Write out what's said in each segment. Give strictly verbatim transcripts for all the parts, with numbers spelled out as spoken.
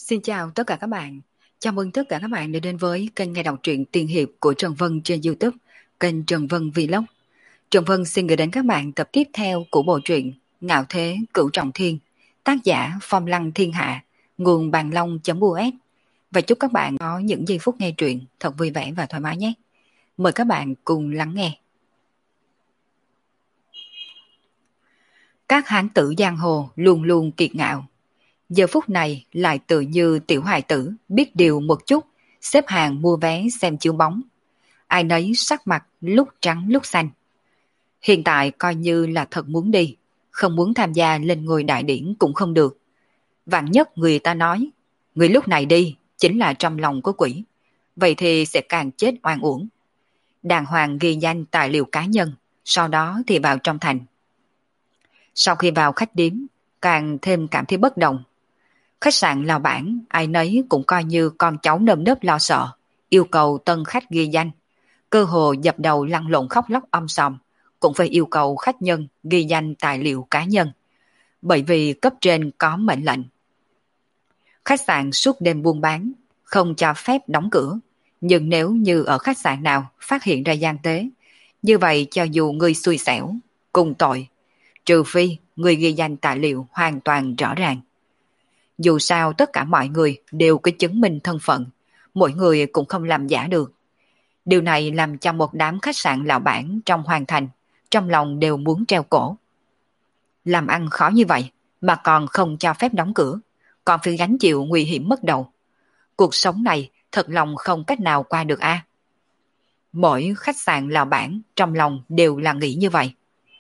Xin chào tất cả các bạn. Chào mừng tất cả các bạn đã đến với kênh nghe đọc truyện tiên hiệp của Trần Vân trên YouTube, kênh Trần Vân Vlog. Trần Vân xin gửi đến các bạn tập tiếp theo của bộ truyện Ngạo Thế Cửu Trọng Thiên, tác giả Phong Lăng Thiên Hạ, nguồn bàn long.us. Và chúc các bạn có những giây phút nghe truyện thật vui vẻ và thoải mái nhé. Mời các bạn cùng lắng nghe. Các hán tử giang hồ luôn luôn kiệt ngạo, giờ phút này lại tự như tiểu hài tử biết điều một chút, xếp hàng mua vé xem chiếu bóng. Ai nấy sắc mặt lúc trắng lúc xanh. Hiện tại coi như là thật muốn đi, không muốn tham gia lên ngôi đại điển cũng không được. Vạn nhất người ta nói, người lúc này đi chính là trong lòng có quỷ, vậy thì sẽ càng chết oan uổng. Đàng hoàng ghi danh tài liệu cá nhân, sau đó thì vào trong thành. Sau khi vào khách điếm, càng thêm cảm thấy bất đồng. Khách sạn Lào Bản, ai nấy cũng coi như con cháu nơm nớp lo sợ, yêu cầu tân khách ghi danh. Cơ hồ dập đầu lăn lộn khóc lóc om sòm, cũng phải yêu cầu khách nhân ghi danh tài liệu cá nhân. Bởi vì cấp trên có mệnh lệnh. Khách sạn suốt đêm buôn bán, không cho phép đóng cửa. Nhưng nếu như ở khách sạn nào phát hiện ra gian tế, như vậy cho dù người xui xẻo, cùng tội, trừ phi người ghi danh tài liệu hoàn toàn rõ ràng. Dù sao tất cả mọi người đều có chứng minh thân phận, mỗi người cũng không làm giả được. Điều này làm cho một đám khách sạn lão bản trong hoàng thành, trong lòng đều muốn treo cổ. Làm ăn khó như vậy mà còn không cho phép đóng cửa, còn phải gánh chịu nguy hiểm mất đầu. Cuộc sống này thật lòng không cách nào qua được a. Mỗi khách sạn lão bản trong lòng đều là nghĩ như vậy.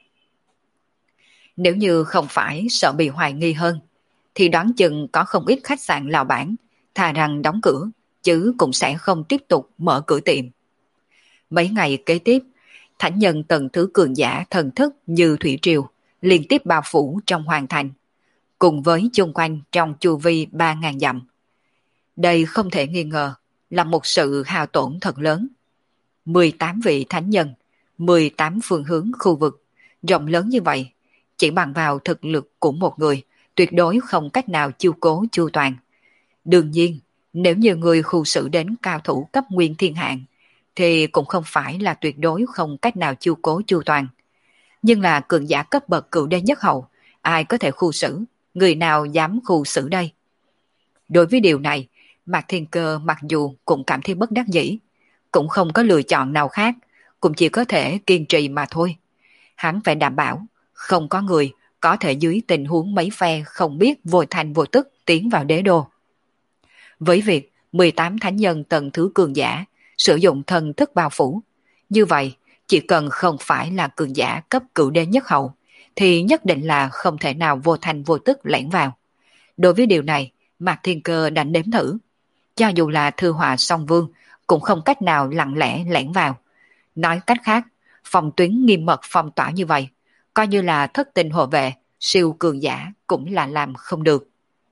Nếu như không phải sợ bị hoài nghi hơn, thì đoán chừng có không ít khách sạn lão bản thà rằng đóng cửa, chứ cũng sẽ không tiếp tục mở cửa tiệm. Mấy ngày kế tiếp, thánh nhân tầng thứ cường giả thần thức như thủy triều liên tiếp bao phủ trong hoàng thành, cùng với chung quanh trong chu vi ba ngàn dặm. Đây không thể nghi ngờ là một sự hao tổn thật lớn. mười tám vị thánh nhân, mười tám phương hướng khu vực, rộng lớn như vậy, chỉ bằng vào thực lực của một người, tuyệt đối không cách nào chiêu cố chu toàn. Đương nhiên, nếu như người khu xử đến cao thủ cấp nguyên thiên hạn, thì cũng không phải là tuyệt đối không cách nào chiêu cố chu toàn. Nhưng là cường giả cấp bậc cửu đế nhất hậu, ai có thể khu xử, người nào dám khu xử đây? Đối với điều này, Mạc Thiên Cơ mặc dù cũng cảm thấy bất đắc dĩ, cũng không có lựa chọn nào khác, cũng chỉ có thể kiên trì mà thôi. Hắn phải đảm bảo, không có người có thể dưới tình huống mấy phe không biết vô thành vô tức tiến vào đế đô. Với việc mười tám thánh nhân tầng thứ cường giả sử dụng thần thức bao phủ, như vậy chỉ cần không phải là cường giả cấp cửu đế nhất hậu, thì nhất định là không thể nào vô thành vô tức lẻn vào. Đối với điều này, Mạc Thiên Cơ đã nếm thử. Cho dù là thư họa song vương, cũng không cách nào lặng lẽ lẻn vào. Nói cách khác, phòng tuyến nghiêm mật phong tỏa như vậy, coi như là thất tinh hộ vệ, siêu cường giả cũng là làm không được.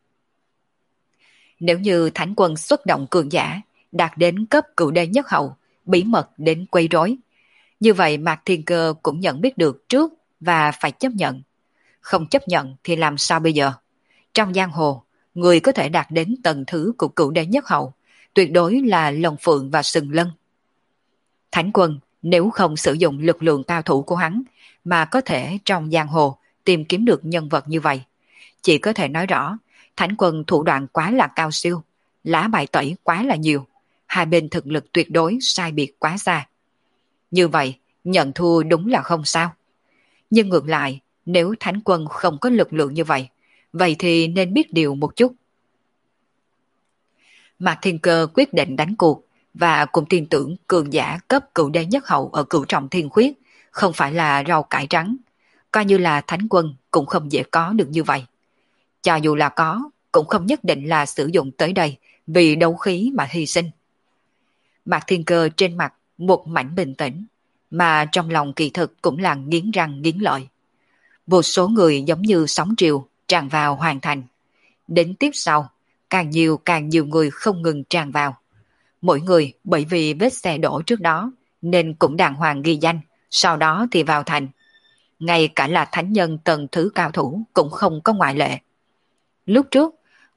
Nếu như thánh quân xuất động cường giả, đạt đến cấp cửu đế nhất hậu, bí mật đến quấy rối, như vậy Mạc Thiên Cơ cũng nhận biết được trước và phải chấp nhận. Không chấp nhận thì làm sao bây giờ? Trong giang hồ, người có thể đạt đến tầng thứ của cửu đế nhất hậu, tuyệt đối là Long Phượng và Sừng Lân. Thánh quân nếu không sử dụng lực lượng cao thủ của hắn, mà có thể trong giang hồ tìm kiếm được nhân vật như vậy, chỉ có thể nói rõ thánh quân thủ đoạn quá là cao siêu, lá bài tẩy quá là nhiều, hai bên thực lực tuyệt đối sai biệt quá xa. Như vậy, nhận thua đúng là không sao. Nhưng ngược lại, nếu thánh quân không có lực lượng như vậy, vậy thì nên biết điều một chút. Mạc Thiên Cơ quyết định đánh cuộc, và cũng tin tưởng cường giả cấp cửu đế nhất hậu ở cửu trọng thiên khuyết không phải là rau cải trắng, coi như là thánh quân cũng không dễ có được như vậy. Cho dù là có, cũng không nhất định là sử dụng tới đây vì đấu khí mà hy sinh. Mạc Thiên Cơ trên mặt một mảnh bình tĩnh, mà trong lòng kỳ thực cũng là nghiến răng nghiến lợi. Vô số người giống như sóng triều tràn vào hoàn thành. Đến tiếp sau, càng nhiều càng nhiều người không ngừng tràn vào. Mỗi người bởi vì vết xe đổ trước đó nên cũng đàng hoàng ghi danh, sau đó thì vào thành. Ngay cả là thánh nhân tầng thứ cao thủ cũng không có ngoại lệ. Lúc trước,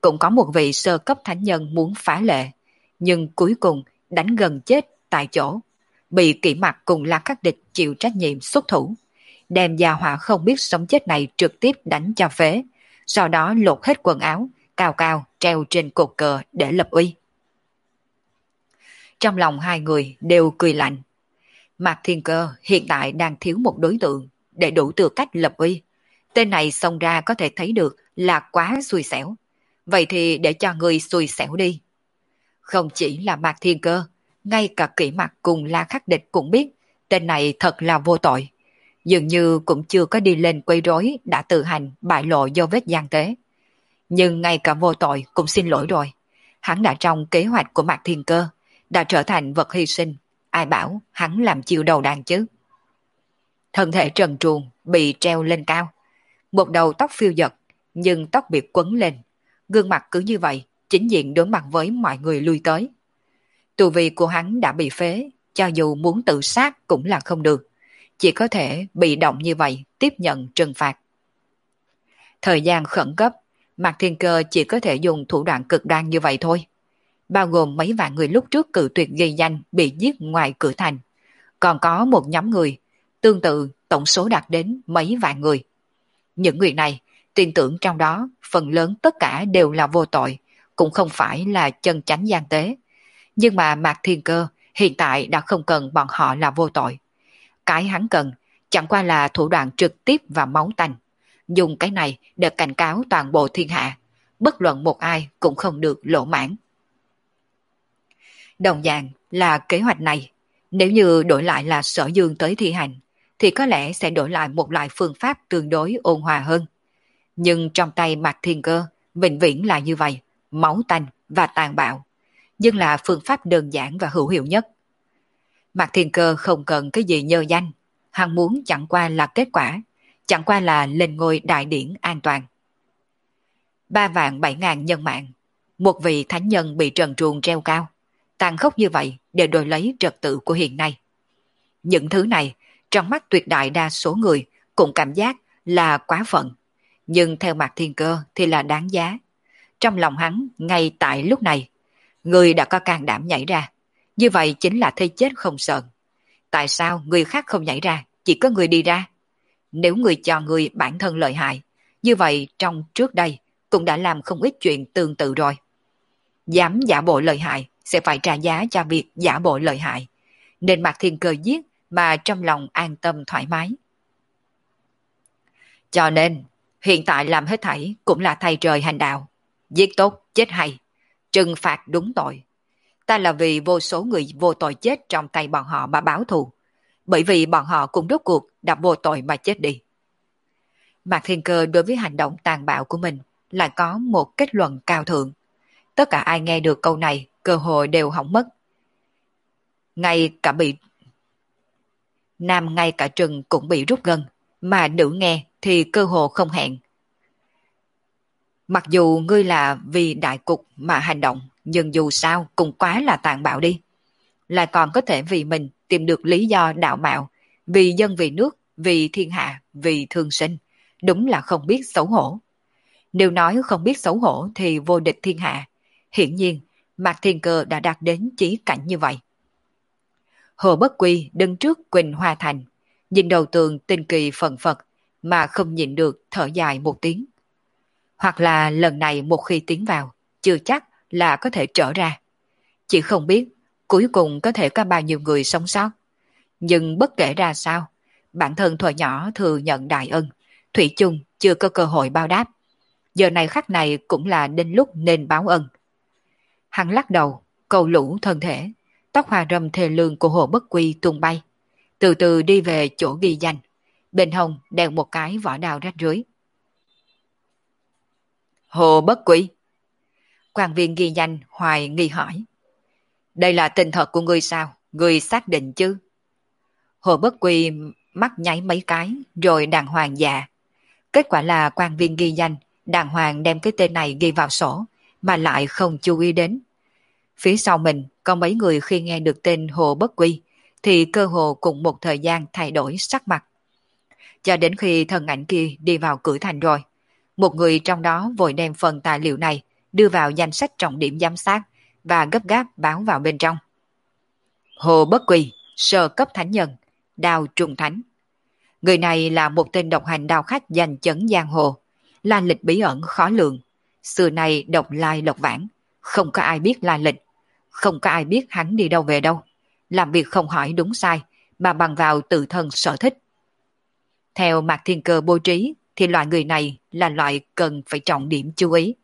cũng có một vị sơ cấp thánh nhân muốn phá lệ, nhưng cuối cùng đánh gần chết tại chỗ, bị Kỷ Mặc cùng La Khắc Địch chịu trách nhiệm xuất thủ, đem gia hỏa không biết sống chết này trực tiếp đánh cho phế, sau đó lột hết quần áo, cao cao treo trên cột cờ để lập uy. Trong lòng hai người đều cười lạnh. Mạc Thiên Cơ hiện tại đang thiếu một đối tượng để đủ tư cách lập uy. Tên này xông ra có thể thấy được là quá xui xẻo. Vậy thì để cho người xui xẻo đi. Không chỉ là Mạc Thiên Cơ, ngay cả Kỷ Mặc cùng La Khắc Địch cũng biết tên này thật là vô tội. Dường như cũng chưa có đi lên quấy rối đã tự hành bại lộ dấu vết gian tế. Nhưng ngay cả vô tội cũng xin lỗi rồi. Hắn đã trong kế hoạch của Mạc Thiên Cơ, đã trở thành vật hy sinh. Ai bảo hắn làm chiêu đầu đàn chứ? Thân thể trần truồng bị treo lên cao. Một đầu tóc phiêu dật, nhưng tóc bị quấn lên. Gương mặt cứ như vậy, chính diện đối mặt với mọi người lui tới. Tu vi của hắn đã bị phế, cho dù muốn tự sát cũng là không được. Chỉ có thể bị động như vậy, tiếp nhận trừng phạt. Thời gian khẩn cấp, Mạc Thiên Cơ chỉ có thể dùng thủ đoạn cực đoan như vậy thôi. Bao gồm mấy vạn người lúc trước cự tuyệt ghi danh bị giết ngoài cửa thành. Còn có một nhóm người, tương tự tổng số đạt đến mấy vạn người. Những người này, tin tưởng trong đó, phần lớn tất cả đều là vô tội, cũng không phải là chân chánh gian tế. Nhưng mà Mạc Thiên Cơ hiện tại đã không cần bọn họ là vô tội. Cái hắn cần chẳng qua là thủ đoạn trực tiếp và máu tanh. Dùng cái này để cảnh cáo toàn bộ thiên hạ, bất luận một ai cũng không được lỗ mãn. Đồng dạng là kế hoạch này, nếu như đổi lại là Sở Dương tới thi hành, thì có lẽ sẽ đổi lại một loại phương pháp tương đối ôn hòa hơn. Nhưng trong tay Mạc Thiên Cơ, vĩnh viễn là như vậy, máu tanh và tàn bạo, nhưng là phương pháp đơn giản và hữu hiệu nhất. Mạc Thiên Cơ không cần cái gì nhơ danh, hắn muốn chẳng qua là kết quả, chẳng qua là lên ngôi đại điển an toàn. Ba vạn bảy ngàn nhân mạng, một vị thánh nhân bị trần truồng treo cao, tàn khốc như vậy để đổi lấy trật tự của hiện nay. Những thứ này, trong mắt tuyệt đại đa số người cũng cảm giác là quá phận, nhưng theo Mạc Thiên Cơ thì là đáng giá. Trong lòng hắn, ngay tại lúc này, người đã có can đảm nhảy ra, như vậy chính là thấy chết không sợ. Tại sao người khác không nhảy ra, chỉ có người đi ra? Nếu người cho người bản thân lợi hại, như vậy trong trước đây cũng đã làm không ít chuyện tương tự rồi. Dám giả bộ lợi hại sẽ phải trả giá cho việc giả bộ lợi hại, nên Mạc Thiên Cơ giết mà trong lòng an tâm thoải mái. Cho nên hiện tại làm hết thảy cũng là thay trời hành đạo, giết tốt chết hay, trừng phạt đúng tội. Ta là vì vô số người vô tội chết trong tay bọn họ mà báo thù, bởi vì bọn họ cũng rốt cuộc đã vô tội mà chết đi. Mạc Thiên Cơ đối với hành động tàn bạo của mình lại có một kết luận cao thượng. Tất cả ai nghe được câu này cơ hội đều hỏng mất. Ngay cả bị nam ngay cả trừng cũng bị rút gân, mà nữ nghe thì cơ hồ không hẹn. Mặc dù ngươi là vì đại cục mà hành động, nhưng dù sao cũng quá là tàn bạo đi. Lại còn có thể vì mình tìm được lý do đạo mạo, vì dân vì nước, vì thiên hạ, vì thương sinh. Đúng là không biết xấu hổ. Nếu nói không biết xấu hổ thì vô địch thiên hạ. Hiển nhiên, Mạc Thiên Cơ đã đạt đến chí cảnh như vậy. Hồ Bất Quy đứng trước Quỳnh Hoa Thành, nhìn đầu tường tinh kỳ phần phật mà không nhịn được thở dài một tiếng. Hoặc là lần này một khi tiến vào, chưa chắc là có thể trở ra. Chỉ không biết cuối cùng có thể có bao nhiêu người sống sót. Nhưng bất kể ra sao, bản thân thuở nhỏ thừa nhận đại ân, thủy chung chưa có cơ hội báo đáp. Giờ này khắc này cũng là đến lúc nên báo ân. Hắn lắc đầu, cầu lũ thân thể, tóc hoa râm thề lương của Hồ Bất Quy tung bay, từ từ đi về chỗ ghi danh, bên hông đeo một cái vỏ đao rách rưới. Hồ Bất Quy. Quan viên ghi danh hoài nghi hỏi. Đây là tên thật của ngươi sao? Ngươi xác định chứ? Hồ Bất Quy mắt nháy mấy cái rồi đàng hoàng dạ. Kết quả là quan viên ghi danh đàng hoàng đem cái tên này ghi vào sổ mà lại không chú ý đến. Phía sau mình có mấy người khi nghe được tên Hồ Bất Quy thì cơ hồ cùng một thời gian thay đổi sắc mặt. Cho đến khi thân ảnh kia đi vào cửa thành rồi, một người trong đó vội đem phần tài liệu này đưa vào danh sách trọng điểm giám sát và gấp gáp báo vào bên trong. Hồ Bất Quỳ, sơ cấp thánh nhân, đao trùng thánh. Người này là một tên độc hành đao khách giành chấn giang hồ, là lịch bí ẩn khó lường. Xưa nay độc lai độc vãng, không có ai biết lai lịch, không có ai biết hắn đi đâu về đâu. Làm việc không hỏi đúng sai, mà bằng vào tự thân sở thích. Theo Mạc Thiên Cơ bố trí, thì loại người này là loại cần phải trọng điểm chú ý.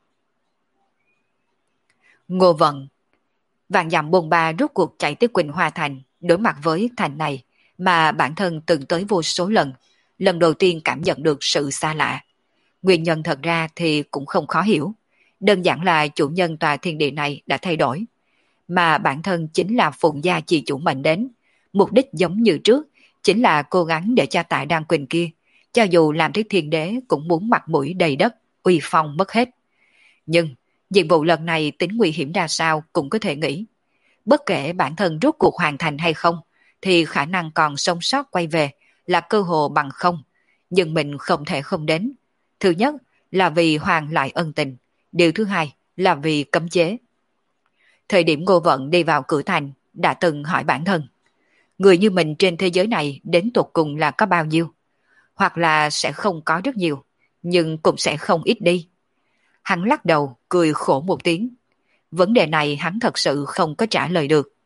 Ngô Vận, vạn dặm bôn ba rốt cuộc chạy tới Quỳnh Hoa Thành, đối mặt với thành này mà bản thân từng tới vô số lần, lần đầu tiên cảm nhận được sự xa lạ. Nguyên nhân thật ra thì cũng không khó hiểu, đơn giản là chủ nhân tòa thiên địa này đã thay đổi, mà bản thân chính là Phụng gia chi chủ mệnh đến, mục đích giống như trước, chính là cố gắng để cho tại Đan Quỳnh kia, cho dù làm thế thiên đế cũng muốn mặt mũi đầy đất, uy phong mất hết. Nhưng nhiệm vụ lần này tính nguy hiểm ra sao cũng có thể nghĩ. Bất kể bản thân rốt cuộc hoàn thành hay không, thì khả năng còn sống sót quay về là cơ hồ bằng không. Nhưng mình không thể không đến. Thứ nhất là vì hoàn lại ân tình. Điều thứ hai là vì cấm chế. Thời điểm Ngô Vận đi vào cửa thành, đã từng hỏi bản thân. Người như mình trên thế giới này đến tột cùng là có bao nhiêu? Hoặc là sẽ không có rất nhiều, nhưng cũng sẽ không ít đi. Hắn lắc đầu, cười khổ một tiếng. Vấn đề này hắn thật sự không có trả lời được.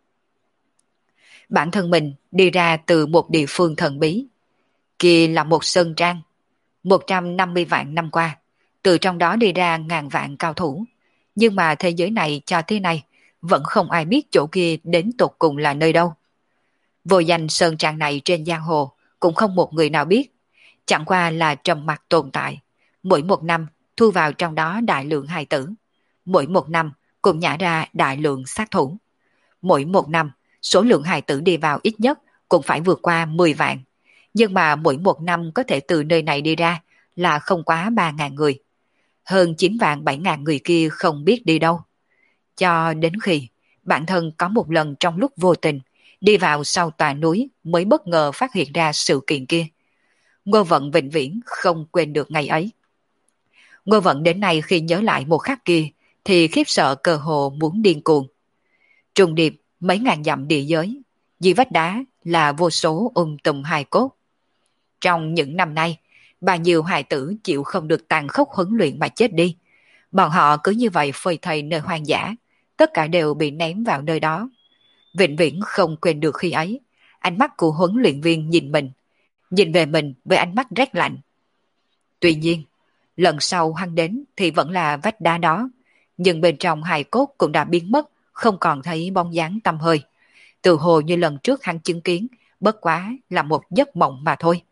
Bản thân mình đi ra từ một địa phương thần bí. Kia là một sơn trang. một trăm năm mươi vạn năm qua, từ trong đó đi ra ngàn vạn cao thủ. Nhưng mà thế giới này cho thế này, vẫn không ai biết chỗ kia đến tột cùng là nơi đâu. Vô danh sơn trang này trên giang hồ, cũng không một người nào biết. Chẳng qua là trầm mặc tồn tại. Mỗi một năm thu vào trong đó đại lượng hài tử. Mỗi một năm cũng nhả ra đại lượng sát thủ. Mỗi một năm, số lượng hài tử đi vào ít nhất cũng phải vượt qua mười vạn. Nhưng mà mỗi một năm có thể từ nơi này đi ra là không quá ba ngàn người. Hơn chín vạn bảy ngàn người kia không biết đi đâu. Cho đến khi bản thân có một lần trong lúc vô tình đi vào sau tòa núi mới bất ngờ phát hiện ra sự kiện kia. Ngô Vận vĩnh viễn không quên được ngày ấy. Ngô Vận đến nay khi nhớ lại một khắc kia thì khiếp sợ cơ hồ muốn điên cuồng. Trùng điệp mấy ngàn dặm địa giới, dưới vách đá là vô số um tùm hài cốt. Trong những năm nay, bao nhiêu hài tử chịu không được tàn khốc huấn luyện mà chết đi. Bọn họ cứ như vậy phơi thây nơi hoang dã, tất cả đều bị ném vào nơi đó. Vĩnh viễn không quên được khi ấy, ánh mắt của huấn luyện viên nhìn mình, nhìn về mình với ánh mắt rét lạnh. Tuy nhiên, lần sau hắn đến thì vẫn là vách đá đó, nhưng bên trong hài cốt cũng đã biến mất, không còn thấy bóng dáng tăm hơi. Từ hồ như lần trước hắn chứng kiến, bất quá là một giấc mộng mà thôi.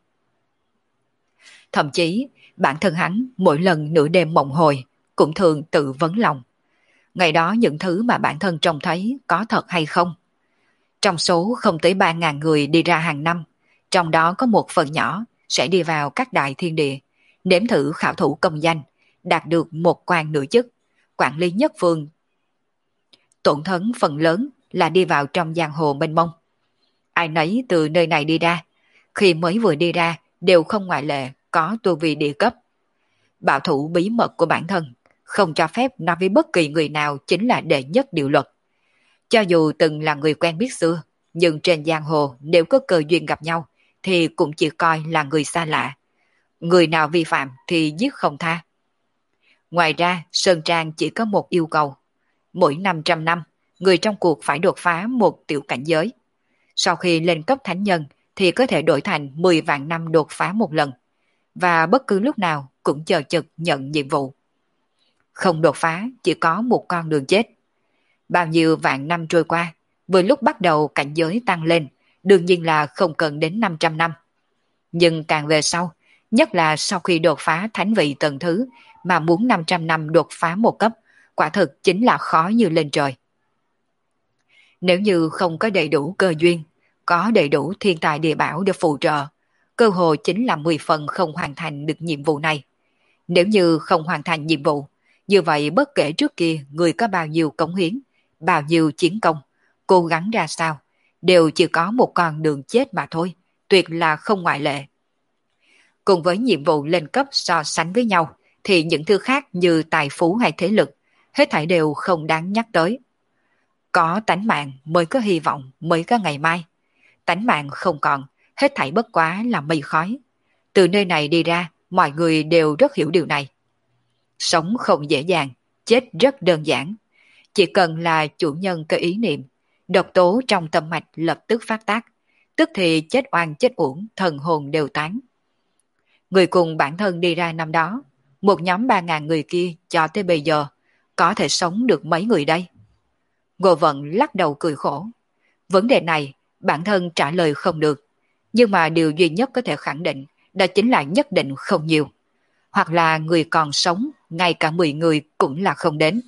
Thậm chí, bản thân hắn mỗi lần nửa đêm mộng hồi cũng thường tự vấn lòng. Ngày đó những thứ mà bản thân trông thấy có thật hay không? Trong số không tới ba ngàn người đi ra hàng năm, trong đó có một phần nhỏ sẽ đi vào các đại thiên địa, nếm thử khảo thủ công danh, đạt được một quan nửa chức, quản lý nhất phương. Tổn thất phần lớn là đi vào trong giang hồ mênh mông. Ai nấy từ nơi này đi ra, khi mới vừa đi ra đều không ngoại lệ có tu vi địa cấp. Bảo thủ bí mật của bản thân, không cho phép nói với bất kỳ người nào chính là đệ nhất điều luật. Cho dù từng là người quen biết xưa, nhưng trên giang hồ nếu có cơ duyên gặp nhau thì cũng chỉ coi là người xa lạ. Người nào vi phạm thì giết không tha. Ngoài ra, Sơn Trang chỉ có một yêu cầu. Mỗi năm trăm năm, người trong cuộc phải đột phá một tiểu cảnh giới. Sau khi lên cấp thánh nhân thì có thể đổi thành mười vạn năm đột phá một lần. Và bất cứ lúc nào cũng chờ chực nhận nhiệm vụ. Không đột phá chỉ có một con đường chết. Bao nhiêu vạn năm trôi qua, vừa lúc bắt đầu cảnh giới tăng lên, đương nhiên là không cần đến năm trăm năm. Nhưng càng về sau, nhất là sau khi đột phá thánh vị tầng thứ mà muốn năm trăm năm đột phá một cấp, quả thực chính là khó như lên trời. Nếu như không có đầy đủ cơ duyên, có đầy đủ thiên tài địa bảo để phụ trợ, cơ hội chính là mười phần không hoàn thành được nhiệm vụ này. Nếu như không hoàn thành nhiệm vụ, như vậy bất kể trước kia người có bao nhiêu cống hiến, bao nhiêu chiến công, cố gắng ra sao, đều chỉ có một con đường chết mà thôi, tuyệt là không ngoại lệ. Cùng với nhiệm vụ lên cấp so sánh với nhau, thì những thứ khác như tài phú hay thế lực, hết thảy đều không đáng nhắc tới. Có tánh mạng mới có hy vọng, mới có ngày mai. Tánh mạng không còn, hết thảy bất quá là mây khói. Từ nơi này đi ra, mọi người đều rất hiểu điều này. Sống không dễ dàng, chết rất đơn giản. Chỉ cần là chủ nhân có ý niệm, độc tố trong tâm mạch lập tức phát tác, tức thì chết oan chết uổng, thần hồn đều tán. Người cùng bản thân đi ra năm đó, một nhóm ba ngàn người kia cho tới bây giờ, có thể sống được mấy người đây? Ngô Vận lắc đầu cười khổ. Vấn đề này, bản thân trả lời không được. Nhưng mà điều duy nhất có thể khẳng định, đó chính là nhất định không nhiều. Hoặc là người còn sống, ngay cả mười người cũng là không đến.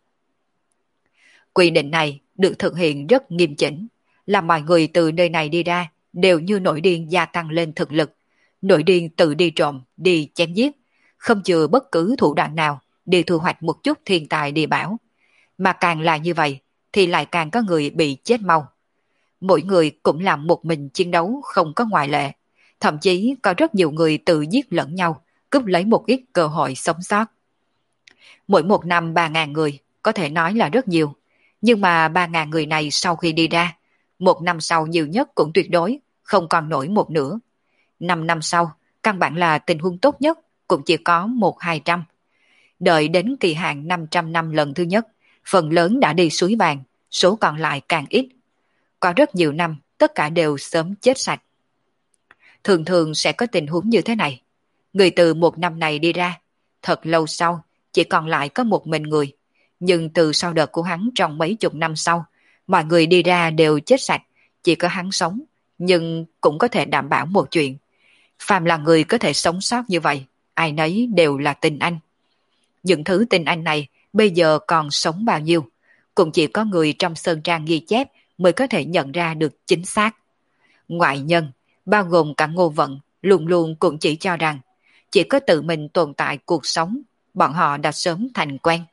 Quy định này được thực hiện rất nghiêm chỉnh, là mọi người từ nơi này đi ra đều như nổi điên gia tăng lên thực lực, nổi điên tự đi trộm, đi chém giết, không chừa bất cứ thủ đoạn nào để thu hoạch một chút thiên tài địa bảo. Mà càng là như vậy thì lại càng có người bị chết mau. Mỗi người cũng làm một mình chiến đấu không có ngoại lệ, thậm chí có rất nhiều người tự giết lẫn nhau, cướp lấy một ít cơ hội sống sót. Mỗi một năm ba ngàn người, có thể nói là rất nhiều. Nhưng mà ba ngàn người này sau khi đi ra, một năm sau nhiều nhất cũng tuyệt đối không còn nổi một nửa. Năm năm sau, căn bản là tình huống tốt nhất cũng chỉ có một hai trăm. Đợi đến kỳ hạn năm trăm năm lần thứ nhất, phần lớn đã đi suối vàng, số còn lại càng ít. Có rất nhiều năm, tất cả đều sớm chết sạch. Thường thường sẽ có tình huống như thế này. Người từ một năm này đi ra, thật lâu sau, chỉ còn lại có một mình người. Nhưng từ sau đợt của hắn trong mấy chục năm sau, mọi người đi ra đều chết sạch, chỉ có hắn sống, nhưng cũng có thể đảm bảo một chuyện. Phàm là người có thể sống sót như vậy, ai nấy đều là tinh anh. Những thứ tinh anh này bây giờ còn sống bao nhiêu, cũng chỉ có người trong sơn trang ghi chép mới có thể nhận ra được chính xác. Ngoại nhân, bao gồm cả Ngô Vận, luôn luôn cũng chỉ cho rằng chỉ có tự mình tồn tại cuộc sống, bọn họ đã sớm thành quen.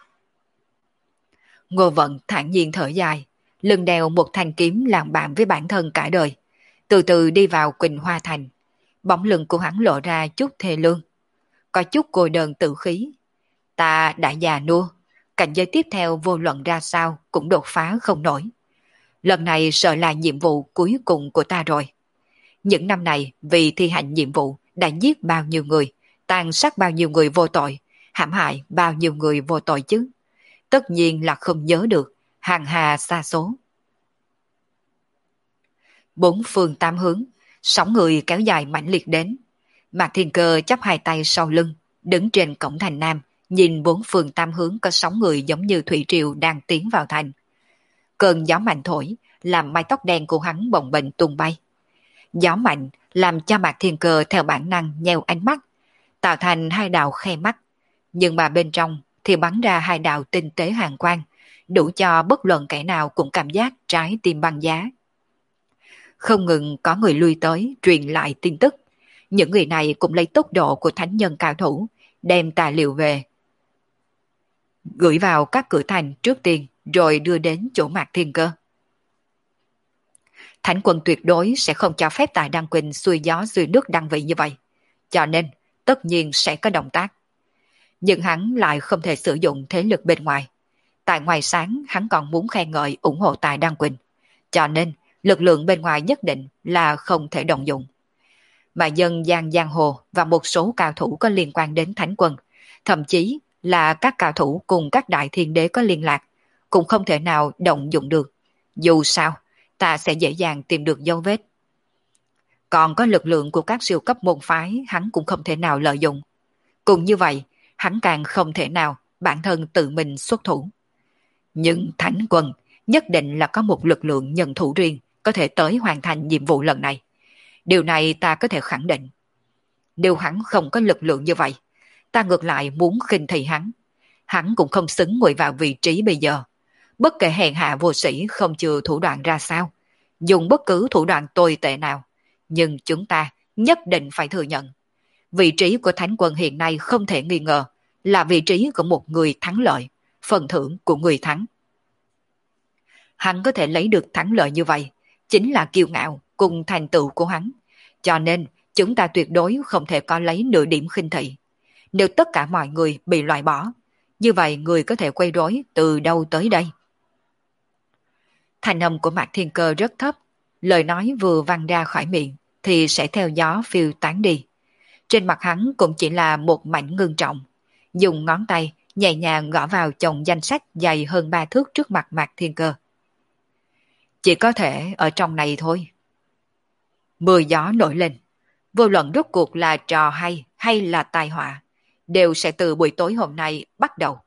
Ngô Vận thản nhiên thở dài, lưng đeo một thanh kiếm làm bạn với bản thân cả đời, từ từ đi vào Quỳnh Hoa Thành. Bóng lưng của hắn lộ ra chút thê lương, có chút cô đơn tự khí. Ta đã già nua, cảnh giới tiếp theo vô luận ra sao cũng đột phá không nổi. Lần này sợ là nhiệm vụ cuối cùng của ta rồi. Những năm này vì thi hành nhiệm vụ đã giết bao nhiêu người, tàn sát bao nhiêu người vô tội, hãm hại bao nhiêu người vô tội chứ. Tất nhiên là không nhớ được, hàng hà xa số. Bốn phương tám hướng, sóng người kéo dài mãnh liệt đến. Mạc Thiên Cơ chắp hai tay sau lưng, đứng trên cổng thành Nam, nhìn bốn phương tám hướng có sóng người giống như thủy triều đang tiến vào thành. Cơn gió mạnh thổi, làm mái tóc đen của hắn bồng bềnh tung bay. Gió mạnh làm cho Mạc Thiên Cơ theo bản năng nheo ánh mắt, tạo thành hai đạo khe mắt, nhưng mà bên trong thì bắn ra hai đạo tinh tế hàn quang, đủ cho bất luận kẻ nào cũng cảm giác trái tim băng giá. Không ngừng có người lui tới truyền lại tin tức, những người này cũng lấy tốc độ của thánh nhân cao thủ, đem tài liệu về, gửi vào các cửa thành trước tiên, rồi đưa đến chỗ Mạc Thiên Cơ. Thánh quân tuyệt đối sẽ không cho phép Tài Đăng Quỳnh xuôi gió xuôi nước đăng vị như vậy, cho nên tất nhiên sẽ có động tác. Nhưng hắn lại không thể sử dụng thế lực bên ngoài. Tại ngoài sáng hắn còn muốn khen ngợi ủng hộ Tài Đăng Quỳnh, cho nên lực lượng bên ngoài nhất định là không thể động dụng. Mà dân gian giang hồ và một số cao thủ có liên quan đến Thánh quân, thậm chí là các cao thủ cùng các đại thiên đế có liên lạc, cũng không thể nào động dụng được. Dù sao, ta sẽ dễ dàng tìm được dấu vết. Còn có lực lượng của các siêu cấp môn phái hắn cũng không thể nào lợi dụng. Cùng như vậy, hắn càng không thể nào bản thân tự mình xuất thủ. Nhưng Thánh quân nhất định là có một lực lượng nhân thủ riêng có thể tới hoàn thành nhiệm vụ lần này. Điều này ta có thể khẳng định. Nếu hắn không có lực lượng như vậy, ta ngược lại muốn khinh thị hắn. Hắn cũng không xứng ngồi vào vị trí bây giờ. Bất kể hèn hạ vô sĩ không chừa thủ đoạn ra sao, dùng bất cứ thủ đoạn tồi tệ nào, nhưng chúng ta nhất định phải thừa nhận. Vị trí của Thánh quân hiện nay không thể nghi ngờ là vị trí của một người thắng lợi, phần thưởng của người thắng. Hắn có thể lấy được thắng lợi như vậy, chính là kiêu ngạo cùng thành tựu của hắn. Cho nên chúng ta tuyệt đối không thể có lấy nửa điểm khinh thị. Nếu tất cả mọi người bị loại bỏ, như vậy người có thể quấy rối từ đâu tới đây? Thanh âm của Mạc Thiên Cơ rất thấp, lời nói vừa văng ra khỏi miệng thì sẽ theo gió phiêu tán đi. Trên mặt hắn cũng chỉ là một mảnh ngưng trọng, dùng ngón tay nhẹ nhàng gõ vào chồng danh sách dày hơn ba thước trước mặt Mạc Thiên Cơ. Chỉ có thể ở trong này thôi. Mưa gió nổi lên, vô luận rốt cuộc là trò hay hay là tai họa, đều sẽ từ buổi tối hôm nay bắt đầu.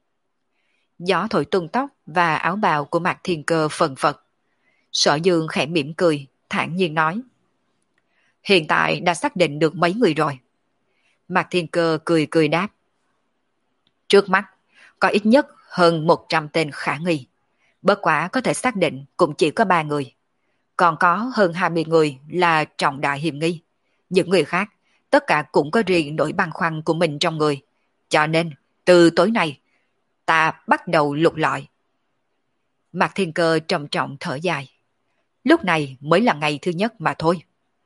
Gió thổi tung tóc và áo bào của Mạc Thiên Cơ phần phật. Sở Dương khẽ mỉm cười, thản nhiên nói. Hiện tại đã xác định được mấy người rồi. Mạc Thiên Cơ cười cười đáp. Trước mắt, có ít nhất hơn một trăm tên khả nghi. Bất quả có thể xác định cũng chỉ có ba người. Còn có hơn hai mươi người là trọng đại hiểm nghi. Những người khác, tất cả cũng có riêng nỗi băn khoăn của mình trong người. Cho nên, từ tối nay, ta bắt đầu lục lọi. Mạc Thiên Cơ trầm trọng thở dài. Lúc này mới là ngày thứ nhất mà thôi.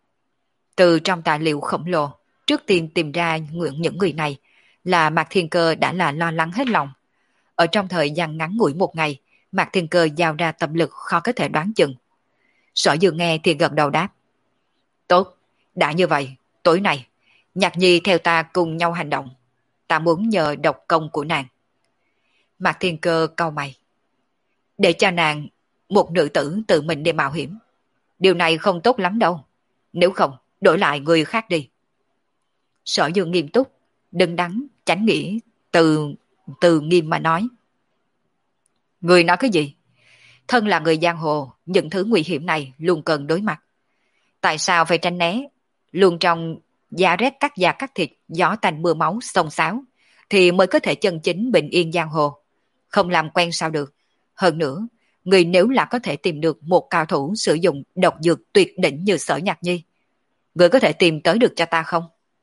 Từ trong tài liệu khổng lồ, trước tiên tìm ra những người này là Mạc Thiên Cơ đã là lo lắng hết lòng. Ở trong thời gian ngắn ngủi một ngày, Mạc Thiên Cơ giao ra tập lực khó có thể đoán chừng. Sở Dương nghe thì gật đầu đáp. Tốt, đã như vậy, tối nay, Nhạc Nhi theo ta cùng nhau hành động. Ta muốn nhờ độc công của nàng. Mạc Thiên Cơ cau mày. Để cho nàng, một nữ tử tự mình đi mạo hiểm. Điều này không tốt lắm đâu. Nếu không, đổi lại người khác đi. Sở Dương nghiêm túc, đứng đắn, tránh nghĩ, từ, từ nghiêm mà nói. Người nói cái gì? Thân là người giang hồ, những thứ nguy hiểm này luôn cần đối mặt. Tại sao phải tránh né? Luôn trong da rét cắt da cắt thịt, gió tanh mưa máu, xông xáo, thì mới có thể chân chính bình yên giang hồ. Không làm quen sao được. Hơn nữa, người nếu là có thể tìm được một cao thủ sử dụng độc dược tuyệt đỉnh như Sở Nhạc Nhi, người có thể tìm tới được cho ta không?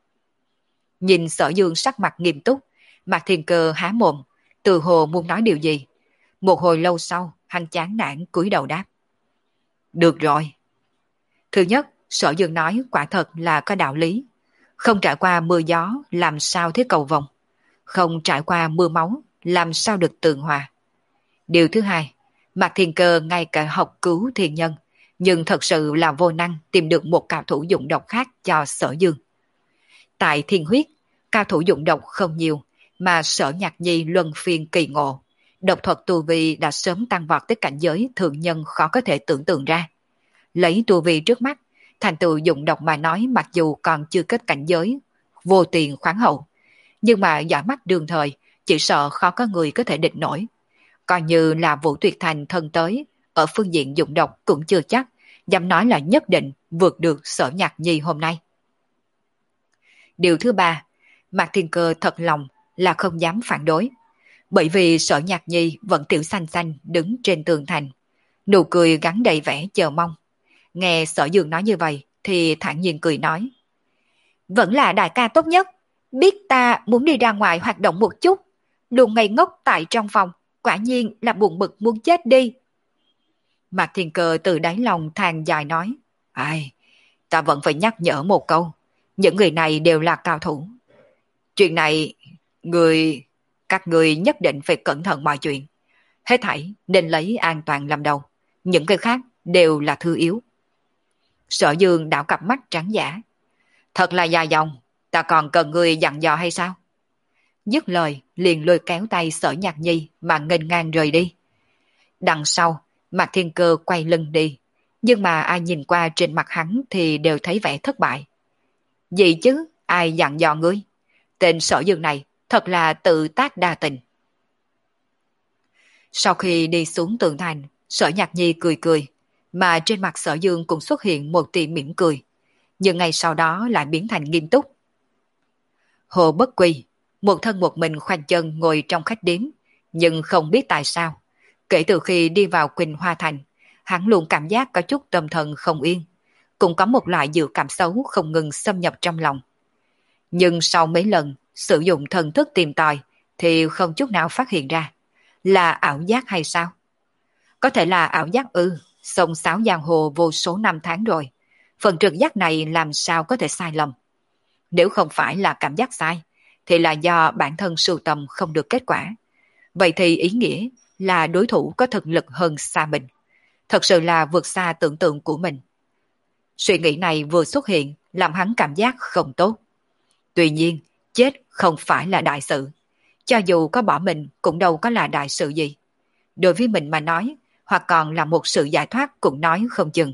Nhìn Sở Dương sắc mặt nghiêm túc, Mạc Thiên Cơ há mồm, từ hồ muốn nói điều gì. Một hồi lâu sau, hắn chán nản cúi đầu đáp. Được rồi. Thứ nhất, Sở Dương nói quả thật là có đạo lý. Không trải qua mưa gió, làm sao thiết cầu vồng. Không trải qua mưa máu, làm sao được tường hòa. Điều thứ hai, Mạc Thiên Cơ ngay cả học cứu thiên nhân, nhưng thật sự là vô năng tìm được một cao thủ dụng độc khác cho Sở Dương. Tại Thiên Huyết, cao thủ dụng độc không nhiều, mà Sở Nhạc Nhi luân phiên kỳ ngộ. Độc thuật tu vi đã sớm tăng vọt tới cảnh giới thượng nhân khó có thể tưởng tượng ra. Lấy tu vi trước mắt, thành tựu dụng độc mà nói mặc dù còn chưa kết cảnh giới, vô tiền khoáng hậu, nhưng mà giỏi mắt đường thời, chỉ sợ khó có người có thể địch nổi. Coi như là Vũ Tuyệt Thành thân tới, ở phương diện dụng độc cũng chưa chắc, dám nói là nhất định vượt được Sở Nhạc Nhi hôm nay. Điều thứ ba, Mạc Thiên Cơ thật lòng là không dám phản đối, bởi vì Sở Nhạc Nhi vẫn tiểu xanh xanh đứng trên tường thành, nụ cười gắn đầy vẻ chờ mong. Nghe Sở Dương nói như vậy thì thản nhiên cười nói. Vẫn là đại ca tốt nhất, biết ta muốn đi ra ngoài hoạt động một chút, luôn ngây ngốc tại trong phòng, quả nhiên là buồn bực muốn chết đi. Mạc Thiên Cơ từ đáy lòng than dài nói. Ai, ta vẫn phải nhắc nhở một câu, những người này đều là cao thủ. Chuyện này, người, các người nhất định phải cẩn thận mọi chuyện. Hết thảy nên lấy an toàn làm đầu, những cái khác đều là thứ yếu. Sở Dương đảo cặp mắt trắng giả. Thật là dài dòng, ta còn cần người dặn dò hay sao? Dứt lời liền lôi kéo tay Sở Nhạc Nhi mà nghênh ngang rời đi. Đằng sau, Mạc Thiên Cơ quay lưng đi, nhưng mà ai nhìn qua trên mặt hắn thì đều thấy vẻ thất bại. Gì chứ, ai dặn dò ngươi? Tên Sở Dương này thật là tự tác đa tình. Sau khi đi xuống tường thành, Sở Nhạc Nhi cười cười, mà trên mặt Sở Dương cũng xuất hiện một tia mỉm cười, nhưng ngay sau đó lại biến thành nghiêm túc. Hồ Bất Quy, một thân một mình khoanh chân ngồi trong khách điếm, nhưng không biết tại sao, kể từ khi đi vào Quỳnh Hoa Thành, hắn luôn cảm giác có chút tâm thần không yên, cũng có một loại dự cảm xấu không ngừng xâm nhập trong lòng. Nhưng sau mấy lần sử dụng thần thức tìm tòi thì không chút nào phát hiện ra. Là ảo giác hay sao? Có thể là ảo giác ư, sông sáo giang hồ vô số năm tháng rồi. Phần trực giác này làm sao có thể sai lầm? Nếu không phải là cảm giác sai, thì là do bản thân sưu tầm không được kết quả. Vậy thì ý nghĩa là đối thủ có thực lực hơn xa mình. Thật sự là vượt xa tưởng tượng của mình. Suy nghĩ này vừa xuất hiện làm hắn cảm giác không tốt. Tuy nhiên, chết không phải là đại sự. Cho dù có bỏ mình cũng đâu có là đại sự gì. Đối với mình mà nói, hoặc còn là một sự giải thoát cũng nói không chừng.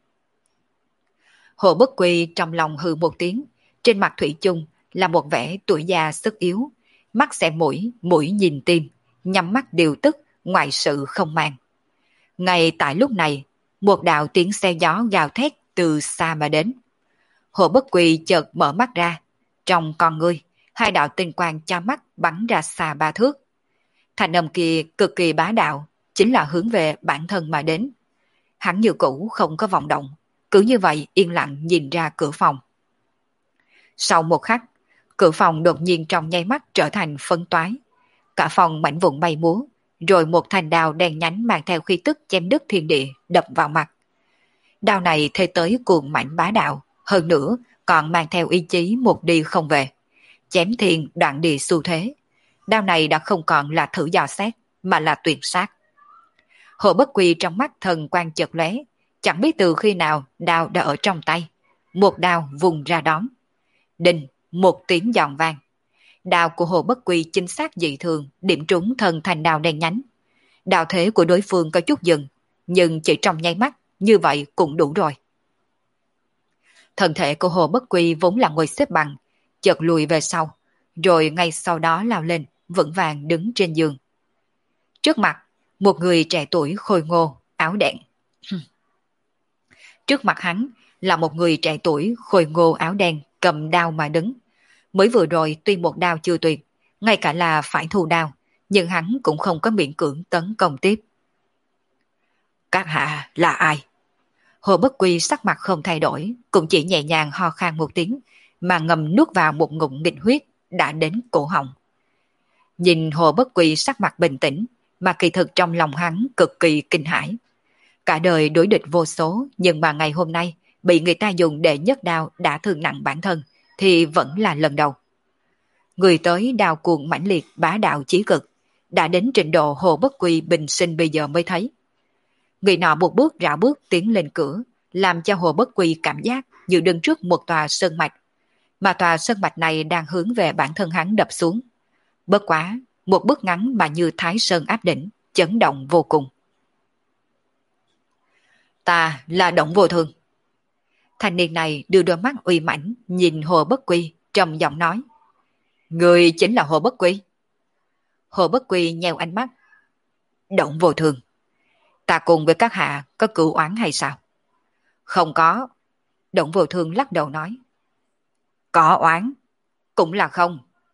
Hồ Bất Quy trong lòng hừ một tiếng, trên mặt thủy chung là một vẻ tuổi già sức yếu, mắt xẻ mũi, mũi nhìn tim, nhắm mắt điều tức, ngoại sự không màng. Ngay tại lúc này, một đạo tiếng xe gió gào thét từ xa mà đến. Hồ Bất Quy chợt mở mắt ra, trong con ngươi, hai đạo tinh quang cha mắt bắn ra xa ba thước. Thanh âm kia cực kỳ bá đạo, chính là hướng về bản thân mà đến. Hắn như cũ không có vọng động, cứ như vậy yên lặng nhìn ra cửa phòng. Sau một khắc, cửa phòng đột nhiên trong nháy mắt trở thành phân toái. Cả phòng mảnh vụn bay múa, rồi một thanh đao đen nhánh mang theo khí tức chém đứt thiên địa đập vào mặt. Đao này thê tới cuồng mảnh bá đạo, hơn nữa còn mang theo ý chí một đi không về. Chém thiên đoạn địa xu thế. Đao này đã không còn là thử dò xét, mà là tuyệt sát. Hồ Bất Quy trong mắt thần quang chợt lóe, chẳng biết từ khi nào đao đã ở trong tay. Một đao vùng ra đón. Đinh, một tiếng giòn vang. Đao của Hồ Bất Quy chính xác dị thường, điểm trúng thân thành đao đen nhánh. Đao thế của đối phương có chút dừng, nhưng chỉ trong nháy mắt, như vậy cũng đủ rồi. Thân thể của Hồ Bất Quy vốn là ngồi xếp bằng, chợt lùi về sau, rồi ngay sau đó lao lên, vững vàng đứng trên giường. Trước mặt, một người trẻ tuổi khôi ngô, áo đen. Trước mặt hắn là một người trẻ tuổi khôi ngô áo đen cầm đao mà đứng. Mới vừa rồi tuy một đao chưa tuyệt, ngay cả là phải thu đao, nhưng hắn cũng không có miễn cưỡng tấn công tiếp. Các hạ là ai? Hồ Bất Quy sắc mặt không thay đổi, cũng chỉ nhẹ nhàng ho khan một tiếng, mà ngầm nuốt vào một ngụm nghịch huyết đã đến cổ họng. Nhìn Hồ Bất Quy sắc mặt bình tĩnh, mà kỳ thực trong lòng hắn cực kỳ kinh hãi. Cả đời đối địch vô số, nhưng mà ngày hôm nay bị người ta dùng để nhất đao đã thương nặng bản thân, thì vẫn là lần đầu. Người tới đao cuồng mãnh liệt bá đạo chí cực, đã đến trình độ Hồ Bất Quy bình sinh bây giờ mới thấy. Người nọ một bước rảo bước tiến lên cửa, làm cho Hồ Bất Quy cảm giác như đứng trước một tòa sơn mạch, mà tòa sơn mạch này đang hướng về bản thân hắn đập xuống. Bất quá, một bước ngắn mà như Thái Sơn áp đỉnh, chấn động vô cùng. Ta là Động Vô Thường. Thanh niên này đưa đôi mắt uy mãnh nhìn Hồ Bất Quy, trầm giọng nói: Người chính là Hồ Bất Quy. Hồ Bất Quy nheo ánh mắt. Động Vô Thường, ta cùng với các hạ có cửu oán hay sao? Không có. Động Vô Thường lắc đầu nói. Có oán, cũng là không.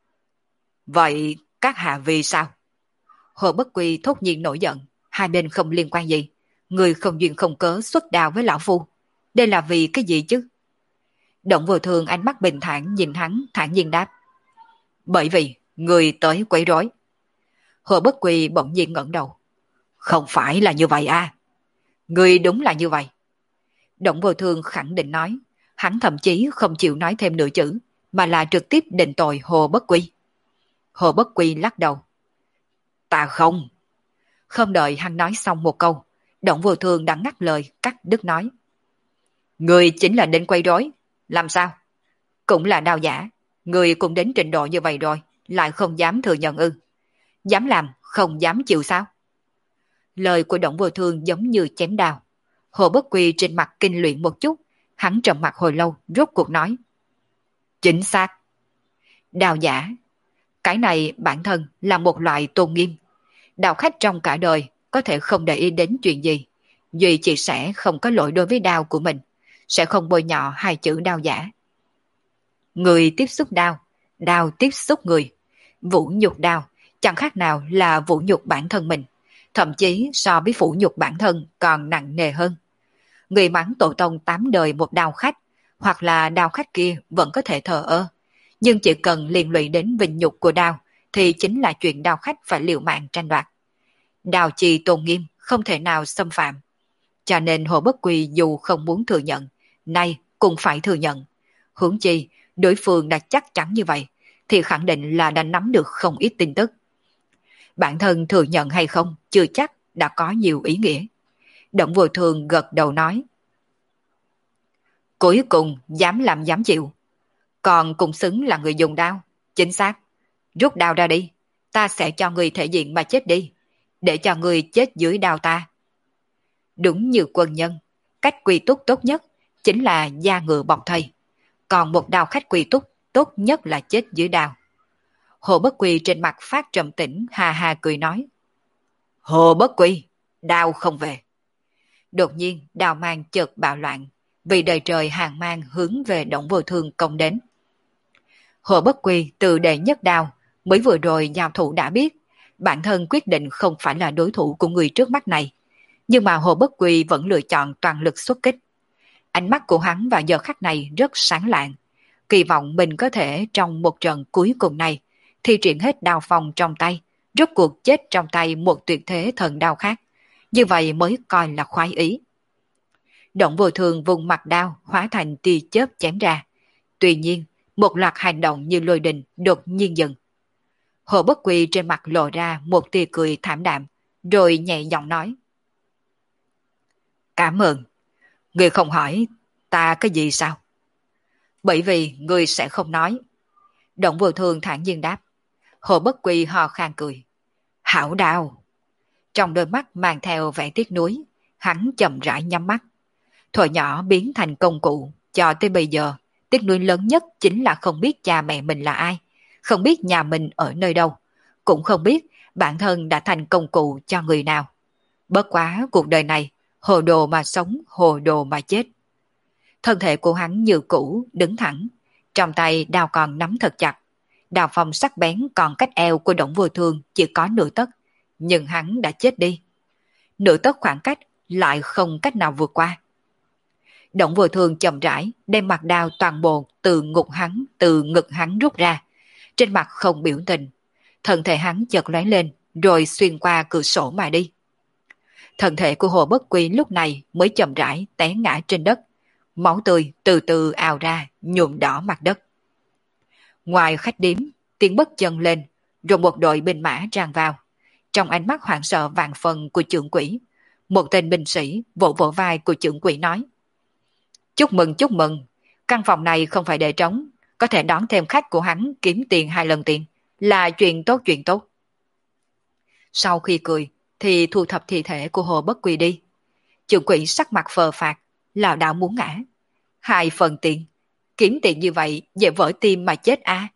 Vậy các hạ vì sao? Hồ Bất Quy thốt nhiên nổi giận. Hai bên không liên quan gì, người không duyên không cớ xuất đao với lão phu, đây là vì cái gì chứ? Động Vô Thường ánh mắt bình thản nhìn hắn, thản nhiên đáp. Bởi vì người tới quấy rối. Hồ Bất Quy bỗng nhiên ngẩng đầu. Không phải là như vậy à? Người đúng là như vậy. Động Vô Thường khẳng định nói. Hắn thậm chí không chịu nói thêm nửa chữ, mà là trực tiếp định tội Hồ Bất Quy. Hồ Bất Quy lắc đầu. Ta không. Không đợi hắn nói xong một câu, Động Vô Thường đã ngắt lời cắt đứt nói. Người chính là đến quấy rối. Làm sao? Cũng là đao giả. Người cũng đến trình độ như vậy rồi, lại không dám thừa nhận ư? Dám làm, không dám chịu sao? Lời của Động Vô Thường giống như chém đao. Hồ Bất Quy trên mặt kinh luyện một chút, hắn trầm mặt hồi lâu, rốt cuộc nói. Chính xác. Đao giả. Cái này bản thân là một loại tôn nghiêm. Đạo khách trong cả đời có thể không để ý đến chuyện gì, duy chỉ sẽ không có lỗi đối với đao của mình, sẽ không bôi nhọ hai chữ đao giả. Người tiếp xúc đao, đao tiếp xúc người. Vũ nhục đao chẳng khác nào là vũ nhục bản thân mình, thậm chí so với vũ nhục bản thân còn nặng nề hơn. Người mắng tổ tông tám đời một đao khách, hoặc là đao khách kia vẫn có thể thờ ơ, nhưng chỉ cần liên lụy đến vinh nhục của đao thì chính là chuyện đao khách phải liều mạng tranh đoạt. Đao chi tôn nghiêm không thể nào xâm phạm, cho nên Hồ Bất Quy dù không muốn thừa nhận, nay cũng phải thừa nhận. Huống chi đối phương đã chắc chắn như vậy, thì khẳng định là đã nắm được không ít tin tức. Bản thân thừa nhận hay không chưa chắc đã có nhiều ý nghĩa. Động Vô Thường gật đầu nói. Cuối cùng dám làm dám chịu. Còn cũng xứng là người dùng đao. Chính xác. Rút đao ra đi. Ta sẽ cho người thể diện mà chết đi. Để cho người chết dưới đao ta. Đúng như quân nhân. Cách quy túc tốt nhất chính là da ngựa bọc thây. Còn một đao khách quy túc tốt nhất là chết dưới đao. Hồ Bất Quy trên mặt phát trầm tĩnh hà hà cười nói. Hồ Bất Quy, đao không về. Đột nhiên đao mang chợt bạo loạn, vì đời trời hàng mang hướng về Động Vô Thương công đến. Hồ Bất Quy từ đệ nhất đao, mới vừa rồi giao thủ đã biết, bản thân quyết định không phải là đối thủ của người trước mắt này. Nhưng mà Hồ Bất Quy vẫn lựa chọn toàn lực xuất kích. Ánh mắt của hắn vào giờ khắc này rất sáng lạng, kỳ vọng mình có thể trong một trận cuối cùng này thi triển hết đao phong trong tay, rốt cuộc chết trong tay một tuyệt thế thần đao khác. Như vậy mới coi là khoái ý. Động Vô Thường vùng mặt đao hóa thành tia chớp chém ra. Tuy nhiên, một loạt hành động như lôi đình đột nhiên dừng. Hồ Bất Quy trên mặt lộ ra một tia cười thảm đạm, rồi nhẹ giọng nói. Cảm ơn. Người không hỏi ta cái gì sao? Bởi vì người sẽ không nói. Động Vô Thường thản nhiên đáp. Hồ Bất Quy ho khan cười. Hảo đao. Trong đôi mắt mang theo vẻ tiếc nuối, hắn chậm rãi nhắm mắt. Thuở nhỏ biến thành công cụ, cho tới bây giờ, tiếc nuối lớn nhất chính là không biết cha mẹ mình là ai, không biết nhà mình ở nơi đâu, cũng không biết bản thân đã thành công cụ cho người nào. Bất quá cuộc đời này, hồ đồ mà sống, hồ đồ mà chết. Thân thể của hắn như cũ, đứng thẳng, trong tay đao còn nắm thật chặt. Đao phong sắc bén còn cách eo của Động Vô Thương chỉ có nửa tấc, nhưng hắn đã chết đi. Nửa tấc khoảng cách lại không cách nào vượt qua. Động Vô Thương chậm rãi đem mặt đao toàn bộ từ ngực hắn, từ ngực hắn rút ra. Trên mặt không biểu tình. Thân thể hắn chợt lóe lên, rồi xuyên qua cửa sổ mà đi. Thân thể của Hồ Bất Quy lúc này mới chậm rãi té ngã trên đất. Máu tươi từ từ ào ra, nhuộm đỏ mặt đất. Ngoài khách điếm, tiếng bước chân lên, rồi một đội binh mã tràn vào. Trong ánh mắt hoảng sợ vạn phần của trưởng quỷ, một tên binh sĩ vỗ vỗ vai của trưởng quỷ nói. Chúc mừng, chúc mừng, căn phòng này không phải để trống, có thể đón thêm khách của hắn kiếm tiền hai lần tiền, là chuyện tốt chuyện tốt. Sau khi cười, thì thu thập thi thể của Hồ Bất Quy đi. Trưởng quỷ sắc mặt phờ phạc, lảo đảo muốn ngã. Hai phần tiền, kiếm tiền như vậy dễ vỡ tim mà chết à.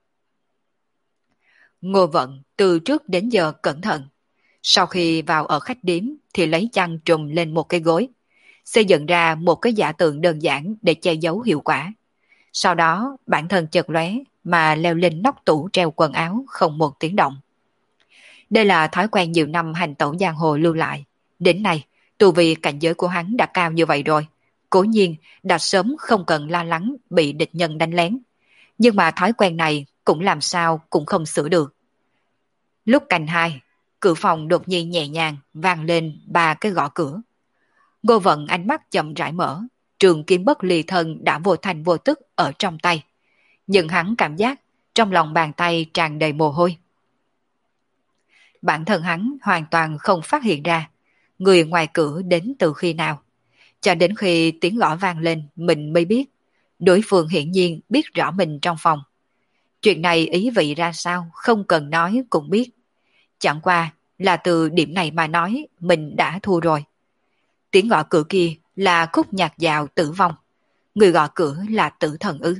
Ngô Vận từ trước đến giờ cẩn thận. Sau khi vào ở khách điếm thì lấy chăn trùm lên một cái gối, xây dựng ra một cái giả tượng đơn giản để che giấu hiệu quả. Sau đó bản thân chợt lóe mà leo lên nóc tủ treo quần áo không một tiếng động. Đây là thói quen nhiều năm hành tẩu giang hồ lưu lại. Đến nay, tu vi cảnh giới của hắn đã cao như vậy rồi. Cố nhiên đã sớm không cần lo lắng bị địch nhân đánh lén. Nhưng mà thói quen này cũng làm sao cũng không sửa được. Lúc canh hai, cửa phòng đột nhiên nhẹ nhàng vang lên ba cái gõ cửa. Ngô Vận ánh mắt chậm rãi mở, trường kiếm bất ly thân đã vô thành vô tức ở trong tay. Nhưng hắn cảm giác trong lòng bàn tay tràn đầy mồ hôi. Bản thân hắn hoàn toàn không phát hiện ra người ngoài cửa đến từ khi nào. Cho đến khi tiếng gõ vang lên mình mới biết, đối phương hiển nhiên biết rõ mình trong phòng. Chuyện này ý vị ra sao không cần nói cũng biết. Chẳng qua là từ điểm này mà nói mình đã thua rồi. Tiếng gõ cửa kia là khúc nhạc dạo tử vong. Người gõ cửa là Tử Thần ư?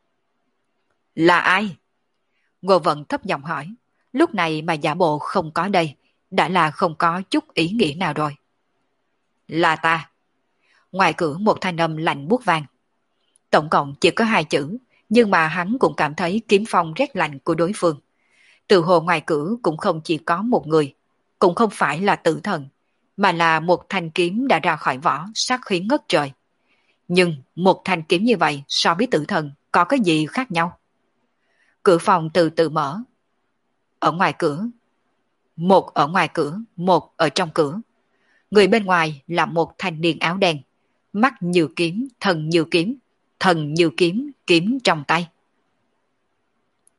Là ai? Ngô Vận thấp giọng hỏi. Lúc này mà giả bộ không có đây, đã là không có chút ý nghĩa nào rồi. Là ta. Ngoài cửa một thanh âm lạnh buốt vang. Tổng cộng chỉ có hai chữ, nhưng mà hắn cũng cảm thấy kiếm phong rét lạnh của đối phương. Từ hồ ngoài cửa cũng không chỉ có một người, cũng không phải là Tử Thần, mà là một thanh kiếm đã ra khỏi vỏ sát khí ngất trời. Nhưng một thanh kiếm như vậy so với Tử Thần có cái gì khác nhau? Cửa phòng từ từ mở. Ở ngoài cửa, một ở ngoài cửa, một ở trong cửa. Người bên ngoài là một thanh niên áo đen, mắt như kiếm, thần như kiếm, thần như kiếm, kiếm trong tay.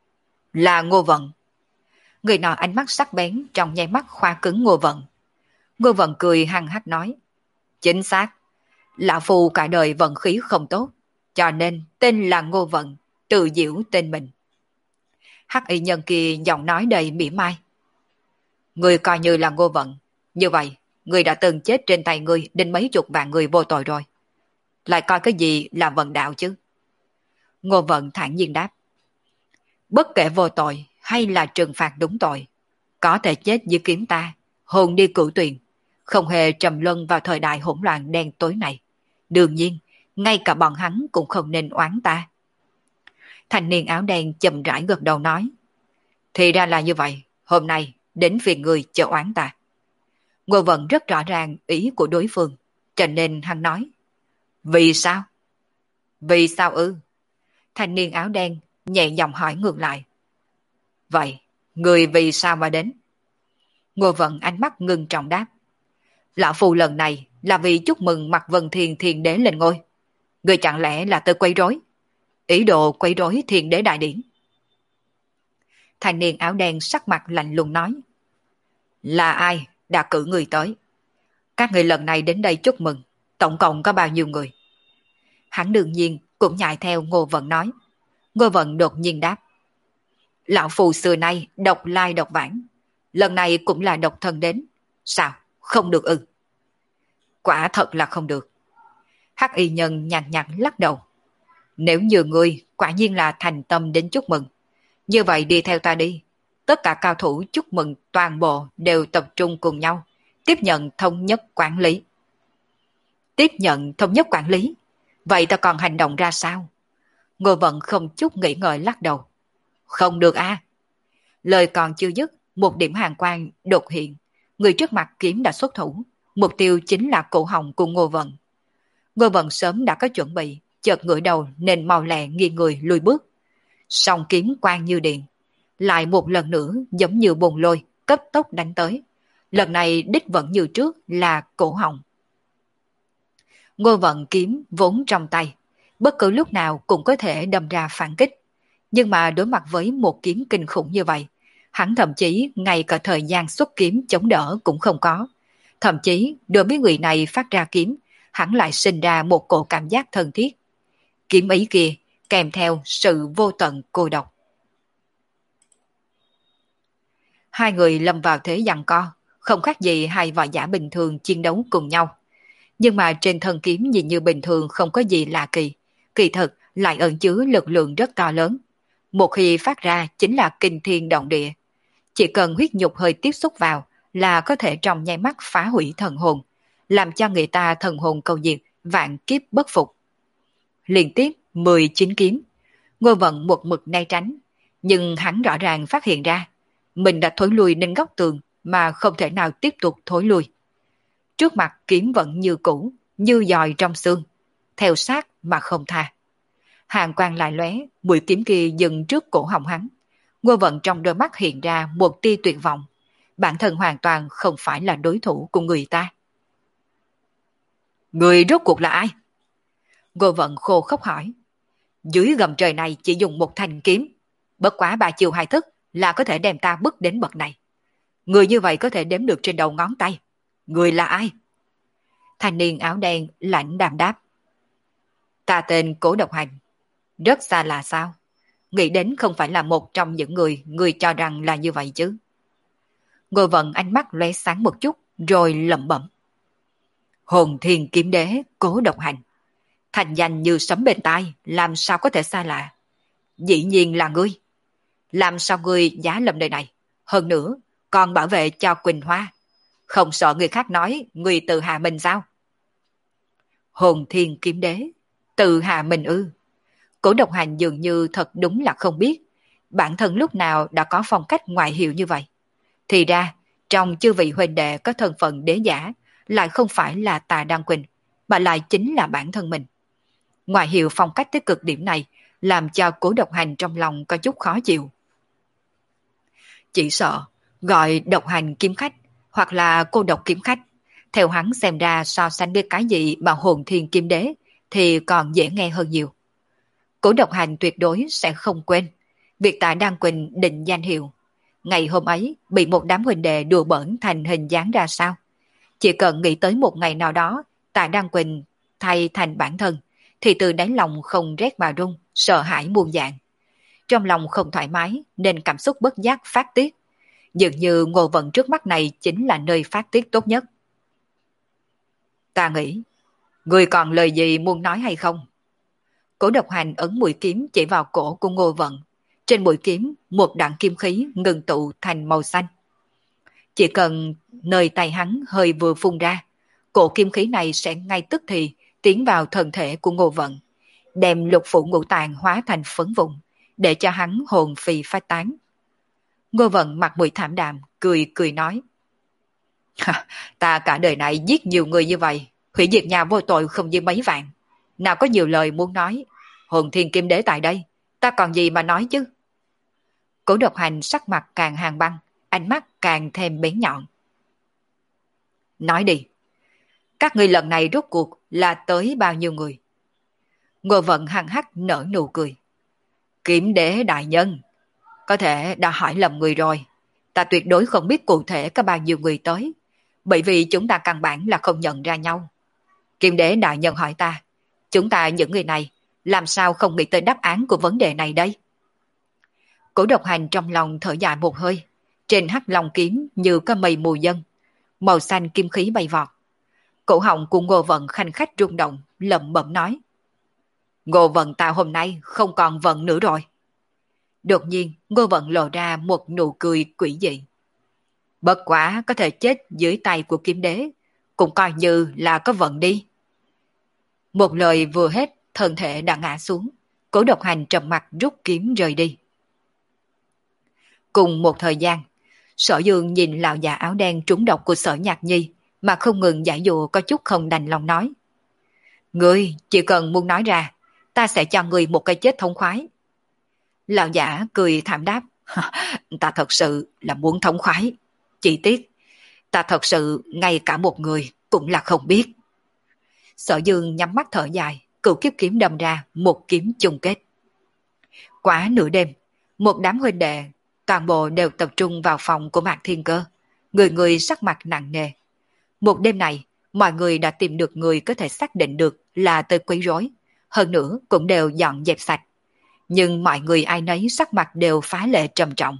Là Ngô Vận. Người nọ ánh mắt sắc bén trong nháy mắt khoa cứng Ngô Vận. Ngô Vận cười hăng hắc nói. Chính xác. Lão Phu cả đời vận khí không tốt, cho nên tên là Ngô Vận, tự giễu tên mình. Hắc y nhân kia giọng nói đầy mỉa mai. Người coi như là Ngô Vận, như vậy người đã từng chết trên tay người đến mấy chục vạn người vô tội rồi. Lại coi cái gì là vận đạo chứ? Ngô Vận thản nhiên đáp. Bất kể vô tội hay là trừng phạt đúng tội, có thể chết dưới kiếm ta, hồn đi cửu tuyền, không hề trầm luân vào thời đại hỗn loạn đen tối này. Đương nhiên, ngay cả bọn hắn cũng không nên oán ta. Thanh niên áo đen chậm rãi gật đầu nói. Thì ra là như vậy, hôm nay đến phiền người chờ oán ta. Ngô Vận rất rõ ràng ý của đối phương, cho nên hắn nói. Vì sao? Vì sao ư? Thanh niên áo đen nhẹ giọng hỏi ngược lại. Vậy, người vì sao mà đến? Ngô Vận ánh mắt ngưng trọng đáp. Lão Phu lần này là vì chúc mừng Mạc Vân Thiên Thiên Đế lên ngôi. Người chẳng lẽ là tới quấy rối? Ý đồ quấy rối Thiên Đế đại điển. Thanh niên áo đen sắc mặt lạnh lùng nói. Là ai đã cử người tới? Các người lần này đến đây chúc mừng, tổng cộng có bao nhiêu người? Hắn đương nhiên cũng nhại theo Ngô Vận nói. Ngô Vận đột nhiên đáp. Lão Phu xưa nay độc lai độc vãng, lần này cũng là độc thân đến. Sao? Không được ư? Quả thật là không được. Hắc y nhân nhạt nhạt lắc đầu. Nếu như ngươi quả nhiên là thành tâm đến chúc mừng, như vậy đi theo ta đi. Tất cả cao thủ chúc mừng toàn bộ đều tập trung cùng nhau, tiếp nhận thống nhất quản lý. Tiếp nhận thống nhất quản lý? Vậy ta còn hành động ra sao? Ngô Vận không chút nghĩ ngợi lắc đầu. Không được a. À? Lời còn chưa dứt, một điểm hàn quang đột hiện. Người trước mặt kiếm đã xuất thủ. Mục tiêu chính là cổ họng của Ngô Vận. Ngô Vận sớm đã có chuẩn bị, chợt ngửa đầu nên mau lẹ nghiêng người lùi bước. Song kiếm quang như điện, lại một lần nữa giống như bồn lôi, cấp tốc đánh tới. Lần này đích vẫn như trước là cổ họng. Ngô Vận kiếm vốn trong tay, bất cứ lúc nào cũng có thể đâm ra phản kích. Nhưng mà đối mặt với một kiếm kinh khủng như vậy, hắn thậm chí ngay cả thời gian xuất kiếm chống đỡ cũng không có. Thậm chí đối với người này phát ra kiếm, hắn lại sinh ra một cổ cảm giác thân thiết. Kiếm ý kia kèm theo sự vô tận cô độc. Hai người lâm vào thế giằng co, không khác gì hai võ giả bình thường chiến đấu cùng nhau. Nhưng mà trên thân kiếm nhìn như bình thường không có gì lạ kỳ, kỳ thực lại ẩn chứa lực lượng rất to lớn. Một khi phát ra chính là kinh thiên động địa. Chỉ cần huyết nhục hơi tiếp xúc vào là có thể trong nháy mắt phá hủy thần hồn, làm cho người ta thần hồn câu diệt, vạn kiếp bất phục. Liên tiếp mười chín kiếm, Ngô Vận một mực né tránh, nhưng hắn rõ ràng phát hiện ra, mình đã thối lui đến góc tường mà không thể nào tiếp tục thối lui. Trước mặt kiếm vẫn như cũ, như dòi trong xương, theo sát mà không tha. Hàng quang lại lóe, mũi kiếm kia dừng trước cổ họng hắn. Ngô Vận trong đôi mắt hiện ra một tia tuyệt vọng. Bản thân hoàn toàn không phải là đối thủ của người ta. Người rốt cuộc là ai? Ngô Vận khô khốc hỏi. Dưới gầm trời này chỉ dùng một thanh kiếm, bất quá ba chiều hai thức là có thể đem ta bước đến bậc này. Người như vậy có thể đếm được trên đầu ngón tay. Người là ai? Thanh niên áo đen lạnh đàm đáp. Ta tên Cố Độc Hành. Rất xa là sao? Nghĩ đến không phải là một trong những người người cho rằng là như vậy chứ. Ngô Vận ánh mắt lóe sáng một chút rồi lẩm bẩm. Hồn Thiên Kiếm Đế Cố Độc Hành. Thành danh như sấm bên tai, làm sao có thể xa lạ? Dĩ nhiên là ngươi. Làm sao ngươi giá lâm nơi này? Hơn nữa, còn bảo vệ cho Quỳnh Hoa. Không sợ người khác nói ngươi tự hạ mình sao? Hồn Thiên Kiếm Đế, tự hạ mình ư? Cố Độc Hành dường như thật đúng là không biết bản thân lúc nào đã có phong cách ngoại hiệu như vậy. Thì ra, trong chư vị huynh đệ có thân phận đế giả, lại không phải là Tà Đăng Quỳnh, mà lại chính là bản thân mình. Ngoại hiệu phong cách tới cực điểm này làm cho Cố Độc Hành trong lòng có chút khó chịu. Chỉ sợ gọi Độc Hành kiếm khách hoặc là Cô Độc kiếm khách, theo hắn xem ra so sánh với cái gì mà Hồn Thiên Kiếm Đế thì còn dễ nghe hơn nhiều. Cố Độc Hành tuyệt đối sẽ không quên, Việc Tạ Đăng Quỳnh định danh hiệu, ngày hôm ấy bị một đám huynh đệ đùa bỡn thành hình dáng ra sao. Chỉ cần nghĩ tới một ngày nào đó Tạ Đăng Quỳnh thay thành bản thân, thì từ đáy lòng không rét mà run, sợ hãi muôn dạng. Trong lòng không thoải mái nên cảm xúc bất giác phát tiết. Dường như Ngô Vận trước mắt này chính là nơi phát tiết tốt nhất. Ta nghĩ, người còn lời gì muốn nói hay không? Cổ độc hành ấn mũi kiếm chỉ vào cổ của Ngô Vận. Trên mũi kiếm, một đoạn kim khí ngừng tụ thành màu xanh. Chỉ cần nơi tay hắn hơi vừa phun ra, cổ kim khí này sẽ ngay tức thì tiến vào thân thể của Ngô Vận, đem lục phủ ngũ tạng hóa thành phấn vụn, để cho hắn hồn phi phách tán. Ngô Vận mặt mũi thảm đạm, cười cười nói: Ta cả đời này giết nhiều người như vậy, hủy diệt nhà vô tội không dưới mấy vạn. Nào có nhiều lời muốn nói, hồn thiên kim đế tại đây, ta còn gì mà nói chứ? Cổ độc hành sắc mặt càng hàng băng, ánh mắt càng thêm bén nhọn. Nói đi, các ngươi lần này rốt cuộc là tới bao nhiêu người? Ngô Vận hằng hắc nở nụ cười. Kiếm đế đại nhân, có thể đã hỏi lầm người rồi. Ta tuyệt đối không biết cụ thể có bao nhiêu người tới, bởi vì chúng ta căn bản là không nhận ra nhau. Kiếm đế đại nhân hỏi ta, chúng ta những người này làm sao không nghĩ tới đáp án của vấn đề này đây? Cổ độc hành trong lòng thở dài một hơi, trên hắc long kiếm như có mây mù dân, màu xanh kim khí bay vọt. Cổ họng của Ngô Vận khanh khách rung động, lẩm bẩm nói: Ngô Vận ta hôm nay không còn vận nữa rồi. Đột nhiên Ngô Vận lộ ra một nụ cười quỷ dị. Bất quá có thể chết dưới tay của kiếm đế, cũng coi như là có vận đi. Một lời vừa hết, thân thể đã ngã xuống. Cổ độc hành trầm mặt rút kiếm rời đi. Cùng một thời gian, Sở Dương nhìn lão già áo đen trúng độc của Sở Nhạc Nhi mà không ngừng giải dụ, có chút không đành lòng nói: Ngươi chỉ cần muốn nói ra, ta sẽ cho ngươi một cái chết thống khoái. Lão giả cười thảm đáp: Ta thật sự là muốn thống khoái, chỉ tiếc ta thật sự ngay cả một người cũng là không biết. Sở Dương nhắm mắt thở dài, cửu kiếp kiếm đâm ra một kiếm chung kết. Quá nửa đêm, một đám huynh đệ toàn bộ đều tập trung vào phòng của Mạc Thiên Cơ, người người sắc mặt nặng nề. Một đêm này, mọi người đã tìm được người có thể xác định được là tới quấy rối, hơn nữa cũng đều dọn dẹp sạch. Nhưng mọi người ai nấy sắc mặt đều phá lệ trầm trọng.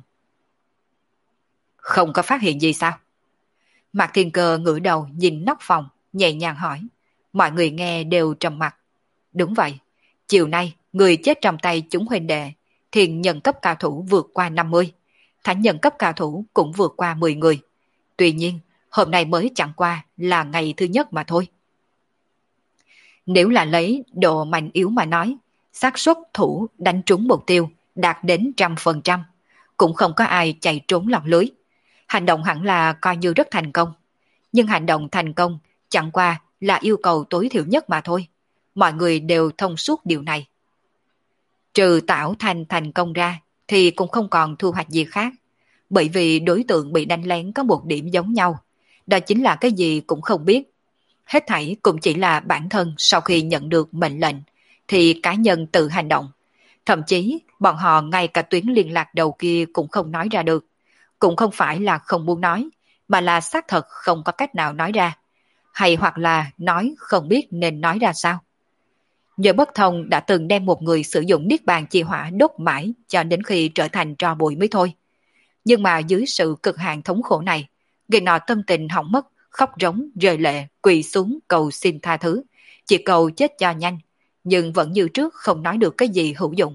Không có phát hiện gì sao? Mạc Thiên Cơ ngửa đầu nhìn nóc phòng, nhẹ nhàng hỏi. Mọi người nghe đều trầm mặt. Đúng vậy, chiều nay người chết trong tay chúng huynh đệ, thiền nhân cấp cao thủ vượt qua năm mươi, thánh nhân cấp cao thủ cũng vượt qua mười người. Tuy nhiên, hôm nay mới chẳng qua là ngày thứ nhất mà thôi. Nếu là lấy độ mạnh yếu mà nói, xác suất thủ đánh trúng mục tiêu đạt đến trăm phần trăm, cũng không có ai chạy trốn lọt lưới. Hành động hẳn là coi như rất thành công. Nhưng hành động thành công chẳng qua là yêu cầu tối thiểu nhất mà thôi. Mọi người đều thông suốt điều này. Trừ tạo thành thành công ra thì cũng không còn thu hoạch gì khác. Bởi vì đối tượng bị đánh lén có một điểm giống nhau. Đó chính là cái gì cũng không biết. Hết thảy cũng chỉ là bản thân sau khi nhận được mệnh lệnh thì cá nhân tự hành động. Thậm chí bọn họ ngay cả tuyến liên lạc đầu kia cũng không nói ra được. Cũng không phải là không muốn nói, mà là xác thật không có cách nào nói ra. Hay hoặc là nói không biết nên nói ra sao. Nhờ bất thông đã từng đem một người sử dụng niết bàn chi hỏa đốt mãi cho đến khi trở thành tro bụi mới thôi. Nhưng mà dưới sự cực hạn thống khổ này, người nọ tâm tình hỏng mất, khóc rống, rơi lệ, quỳ xuống cầu xin tha thứ, chỉ cầu chết cho nhanh, nhưng vẫn như trước không nói được cái gì hữu dụng.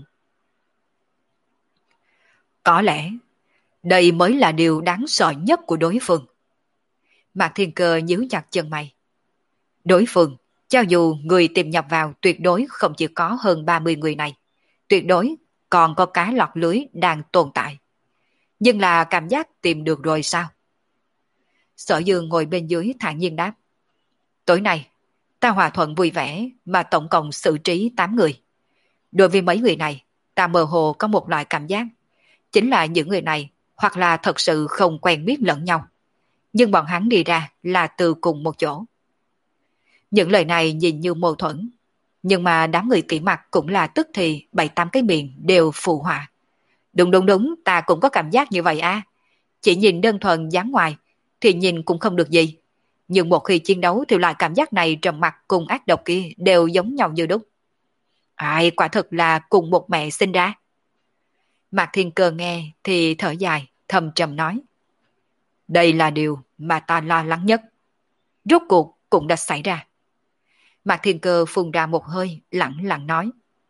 Có lẽ, đây mới là điều đáng sợ nhất của đối phương. Mạc Thiên Cơ nhíu chặt chân mày. Đối phương, cho dù người tìm nhập vào tuyệt đối không chỉ có hơn ba mươi người này, tuyệt đối còn có cá lọt lưới đang tồn tại. Nhưng là cảm giác tìm được rồi sao? Sở Dương ngồi bên dưới thản nhiên đáp. Tối nay, ta hòa thuận vui vẻ mà tổng cộng xử trí tám người. Đối với mấy người này, ta mơ hồ có một loại cảm giác. Chính là những người này hoặc là thật sự không quen biết lẫn nhau. Nhưng bọn hắn đi ra là từ cùng một chỗ. Những lời này nhìn như mâu thuẫn. Nhưng mà đám người kỹ mặt cũng là tức thì bảy tám cái miệng đều phụ họa. Đúng đúng đúng, ta cũng có cảm giác như vậy a. Chỉ nhìn đơn thuần dáng ngoài thì nhìn cũng không được gì. Nhưng một khi chiến đấu thì loại cảm giác này trầm mặc cùng ác độc kia đều giống nhau như đúc. Ai, quả thực là cùng một mẹ sinh ra. Mạc Thiên Cơ nghe thì thở dài, thầm trầm nói. Đây là điều mà ta lo lắng nhất. Rốt cuộc cũng đã xảy ra. Mạc Thiên Cơ phun ra một hơi, lặng lặng nói.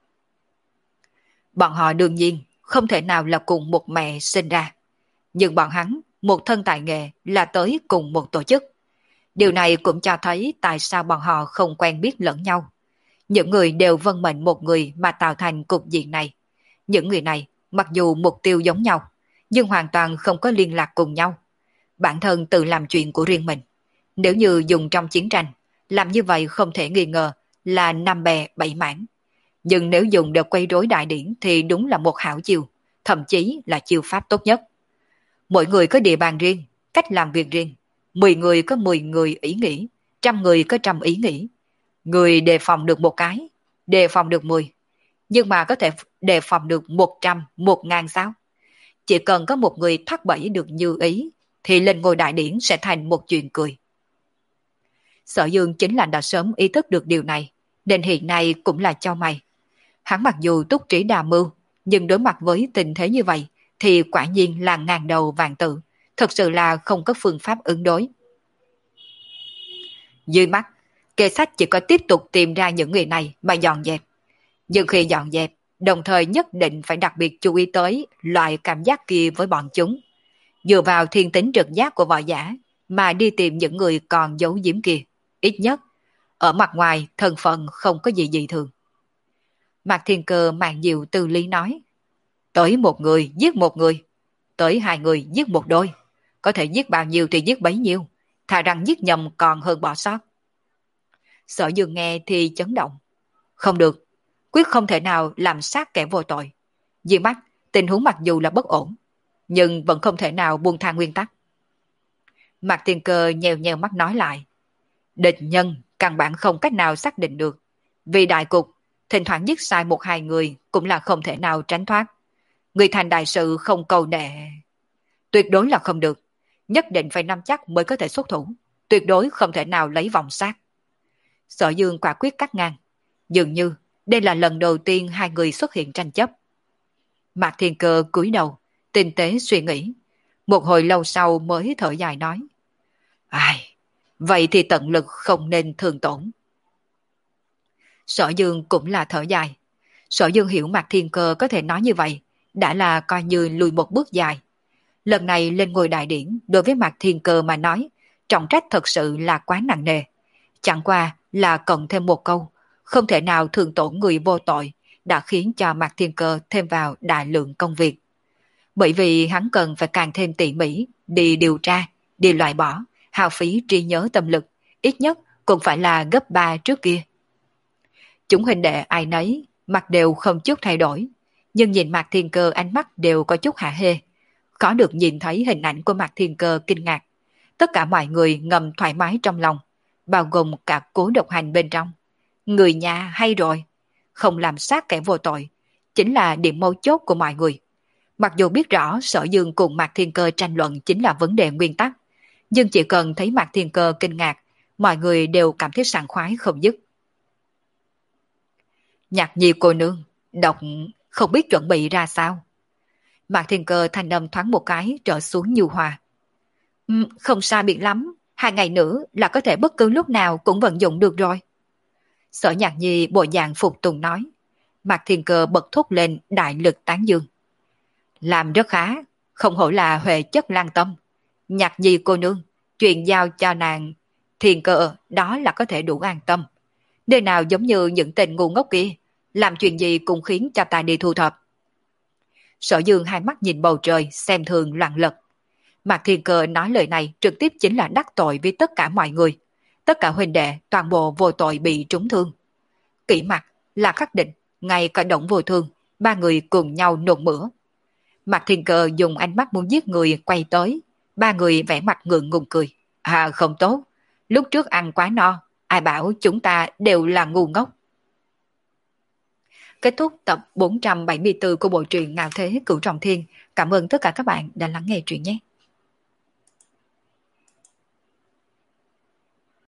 Bọn họ đương nhiên không thể nào là cùng một mẹ sinh ra. Nhưng bọn hắn, một thân tài nghệ là tới cùng một tổ chức. Điều này cũng cho thấy tại sao bọn họ không quen biết lẫn nhau. Những người đều vâng mệnh một người mà tạo thành cục diện này. Những người này, mặc dù mục tiêu giống nhau, nhưng hoàn toàn không có liên lạc cùng nhau. Bản thân tự làm chuyện của riêng mình. Nếu như dùng trong chiến tranh, làm như vậy không thể nghi ngờ là năm bè bảy mảng. Nhưng nếu dùng để quay rối đại điển thì đúng là một hảo chiêu, thậm chí là chiêu pháp tốt nhất. Mỗi người có địa bàn riêng, cách làm việc riêng. Mười người có mười người ý nghĩ, trăm người có trăm ý nghĩ. Người đề phòng được một cái, đề phòng được mười. Nhưng mà có thể đề phòng được một trăm, một ngàn sao? Chỉ cần có một người thoát bẫy được như ý, thì lên ngôi đại điển sẽ thành một chuyện cười. Sở Dương chính là đã sớm ý thức được điều này, nên hiện nay cũng là cho mày. Hắn mặc dù túc trí đa mưu, nhưng đối mặt với tình thế như vậy, thì quả nhiên là ngàn đầu vạn tự, thật sự là không có phương pháp ứng đối. Dưới mắt, kê sách chỉ có tiếp tục tìm ra những người này mà dọn dẹp. Nhưng khi dọn dẹp, đồng thời nhất định phải đặc biệt chú ý tới loại cảm giác kia với bọn chúng. Dựa vào thiên tính trực giác của võ giả mà đi tìm những người còn giấu giếm kia. Ít nhất, ở mặt ngoài thân phận không có gì dị thường. Mạc Thiên Cơ mạn diệu từ lý nói. Tới một người giết một người, tới hai người giết một đôi. Có thể giết bao nhiêu thì giết bấy nhiêu, thà rằng giết nhầm còn hơn bỏ sót. Sở Dương nghe thì chấn động. Không được, quyết không thể nào làm sát kẻ vô tội. Dưới mắt, tình huống mặc dù là bất ổn, nhưng vẫn không thể nào buông tha nguyên tắc. Mạc Thiên Cơ nhèo nhèo mắt nói lại. Địch nhân căn bản không cách nào xác định được. Vì đại cục, thỉnh thoảng giết sai một hai người cũng là không thể nào tránh thoát. Người thành đại sự không cầu nệ. Tuyệt đối là không được. Nhất định phải nắm chắc mới có thể xuất thủ. Tuyệt đối không thể nào lấy vòng sát. Sở Dương quả quyết cắt ngang. Dường như đây là lần đầu tiên hai người xuất hiện tranh chấp. Mạc Thiên Cơ cúi đầu, tinh tế suy nghĩ. Một hồi lâu sau mới thở dài nói. Ai, vậy thì tận lực không nên thương tổn. Sở Dương cũng là thở dài. Sở Dương hiểu Mạc Thiên Cơ có thể nói như vậy, đã là coi như lùi một bước dài. Lần này lên ngôi đại điển đối với Mạc Thiên Cơ mà nói, trọng trách thật sự là quá nặng nề. Chẳng qua là cộng thêm một câu, không thể nào thương tổn người vô tội, đã khiến cho Mạc Thiên Cơ thêm vào đại lượng công việc. Bởi vì hắn cần phải càng thêm tỉ mỉ, đi điều tra, đi loại bỏ, hao phí trí nhớ tâm lực, ít nhất cũng phải là gấp ba trước kia. Chúng huynh đệ ai nấy, mặt đều không chút thay đổi, nhưng nhìn Mạc Thiên Cơ ánh mắt đều có chút hả hê. Khó được nhìn thấy hình ảnh của Mạc Thiên Cơ kinh ngạc. Tất cả mọi người ngầm thoải mái trong lòng, bao gồm cả Cố Độc Hành bên trong. Người nhà hay rồi, không làm sát kẻ vô tội, chính là điểm mấu chốt của mọi người. Mặc dù biết rõ Sở Dương cùng Mạc Thiên Cơ tranh luận chính là vấn đề nguyên tắc, nhưng chỉ cần thấy Mạc Thiên Cơ kinh ngạc, mọi người đều cảm thấy sảng khoái không dứt. Nhạc Nhi cô nương, độc không biết chuẩn bị ra sao. Mạc Thiên Cơ thanh âm thoáng một cái trở xuống nhu hòa. Um, không sai biệt lắm, hai ngày nữa là có thể bất cứ lúc nào cũng vận dụng được rồi. Sở Nhạc Nhi bộ dạng phục tùng nói. Mạc Thiên Cơ bật thốt lên đại lực tán dương. Làm rất khá, không hổ là huệ chất lan tâm. Nhạc Nhi cô nương, chuyện giao cho nàng Thiên Cơ đó là có thể đủ an tâm. Nơi nào giống như những tên ngu ngốc kia, làm chuyện gì cũng khiến cho ta đi thu thập. Sở Dương hai mắt nhìn bầu trời xem thường loạn lật. Mạc Thiên Cơ nói lời này trực tiếp chính là đắc tội với tất cả mọi người. Tất cả huynh đệ toàn bộ vô tội bị trúng thương. Kỷ Mặc là khắc định, ngay cả Động Vô Thương, ba người cùng nhau nôn mửa. Mạc Thiên Cơ dùng ánh mắt muốn giết người quay tới, ba người vẻ mặt ngượng ngùng cười. À không tốt, lúc trước ăn quá no, ai bảo chúng ta đều là ngu ngốc. Kết thúc tập bốn trăm bảy mươi tư của bộ truyện Ngạo Thế Cửu Trọng Thiên. Cảm ơn tất cả các bạn đã lắng nghe truyện nhé.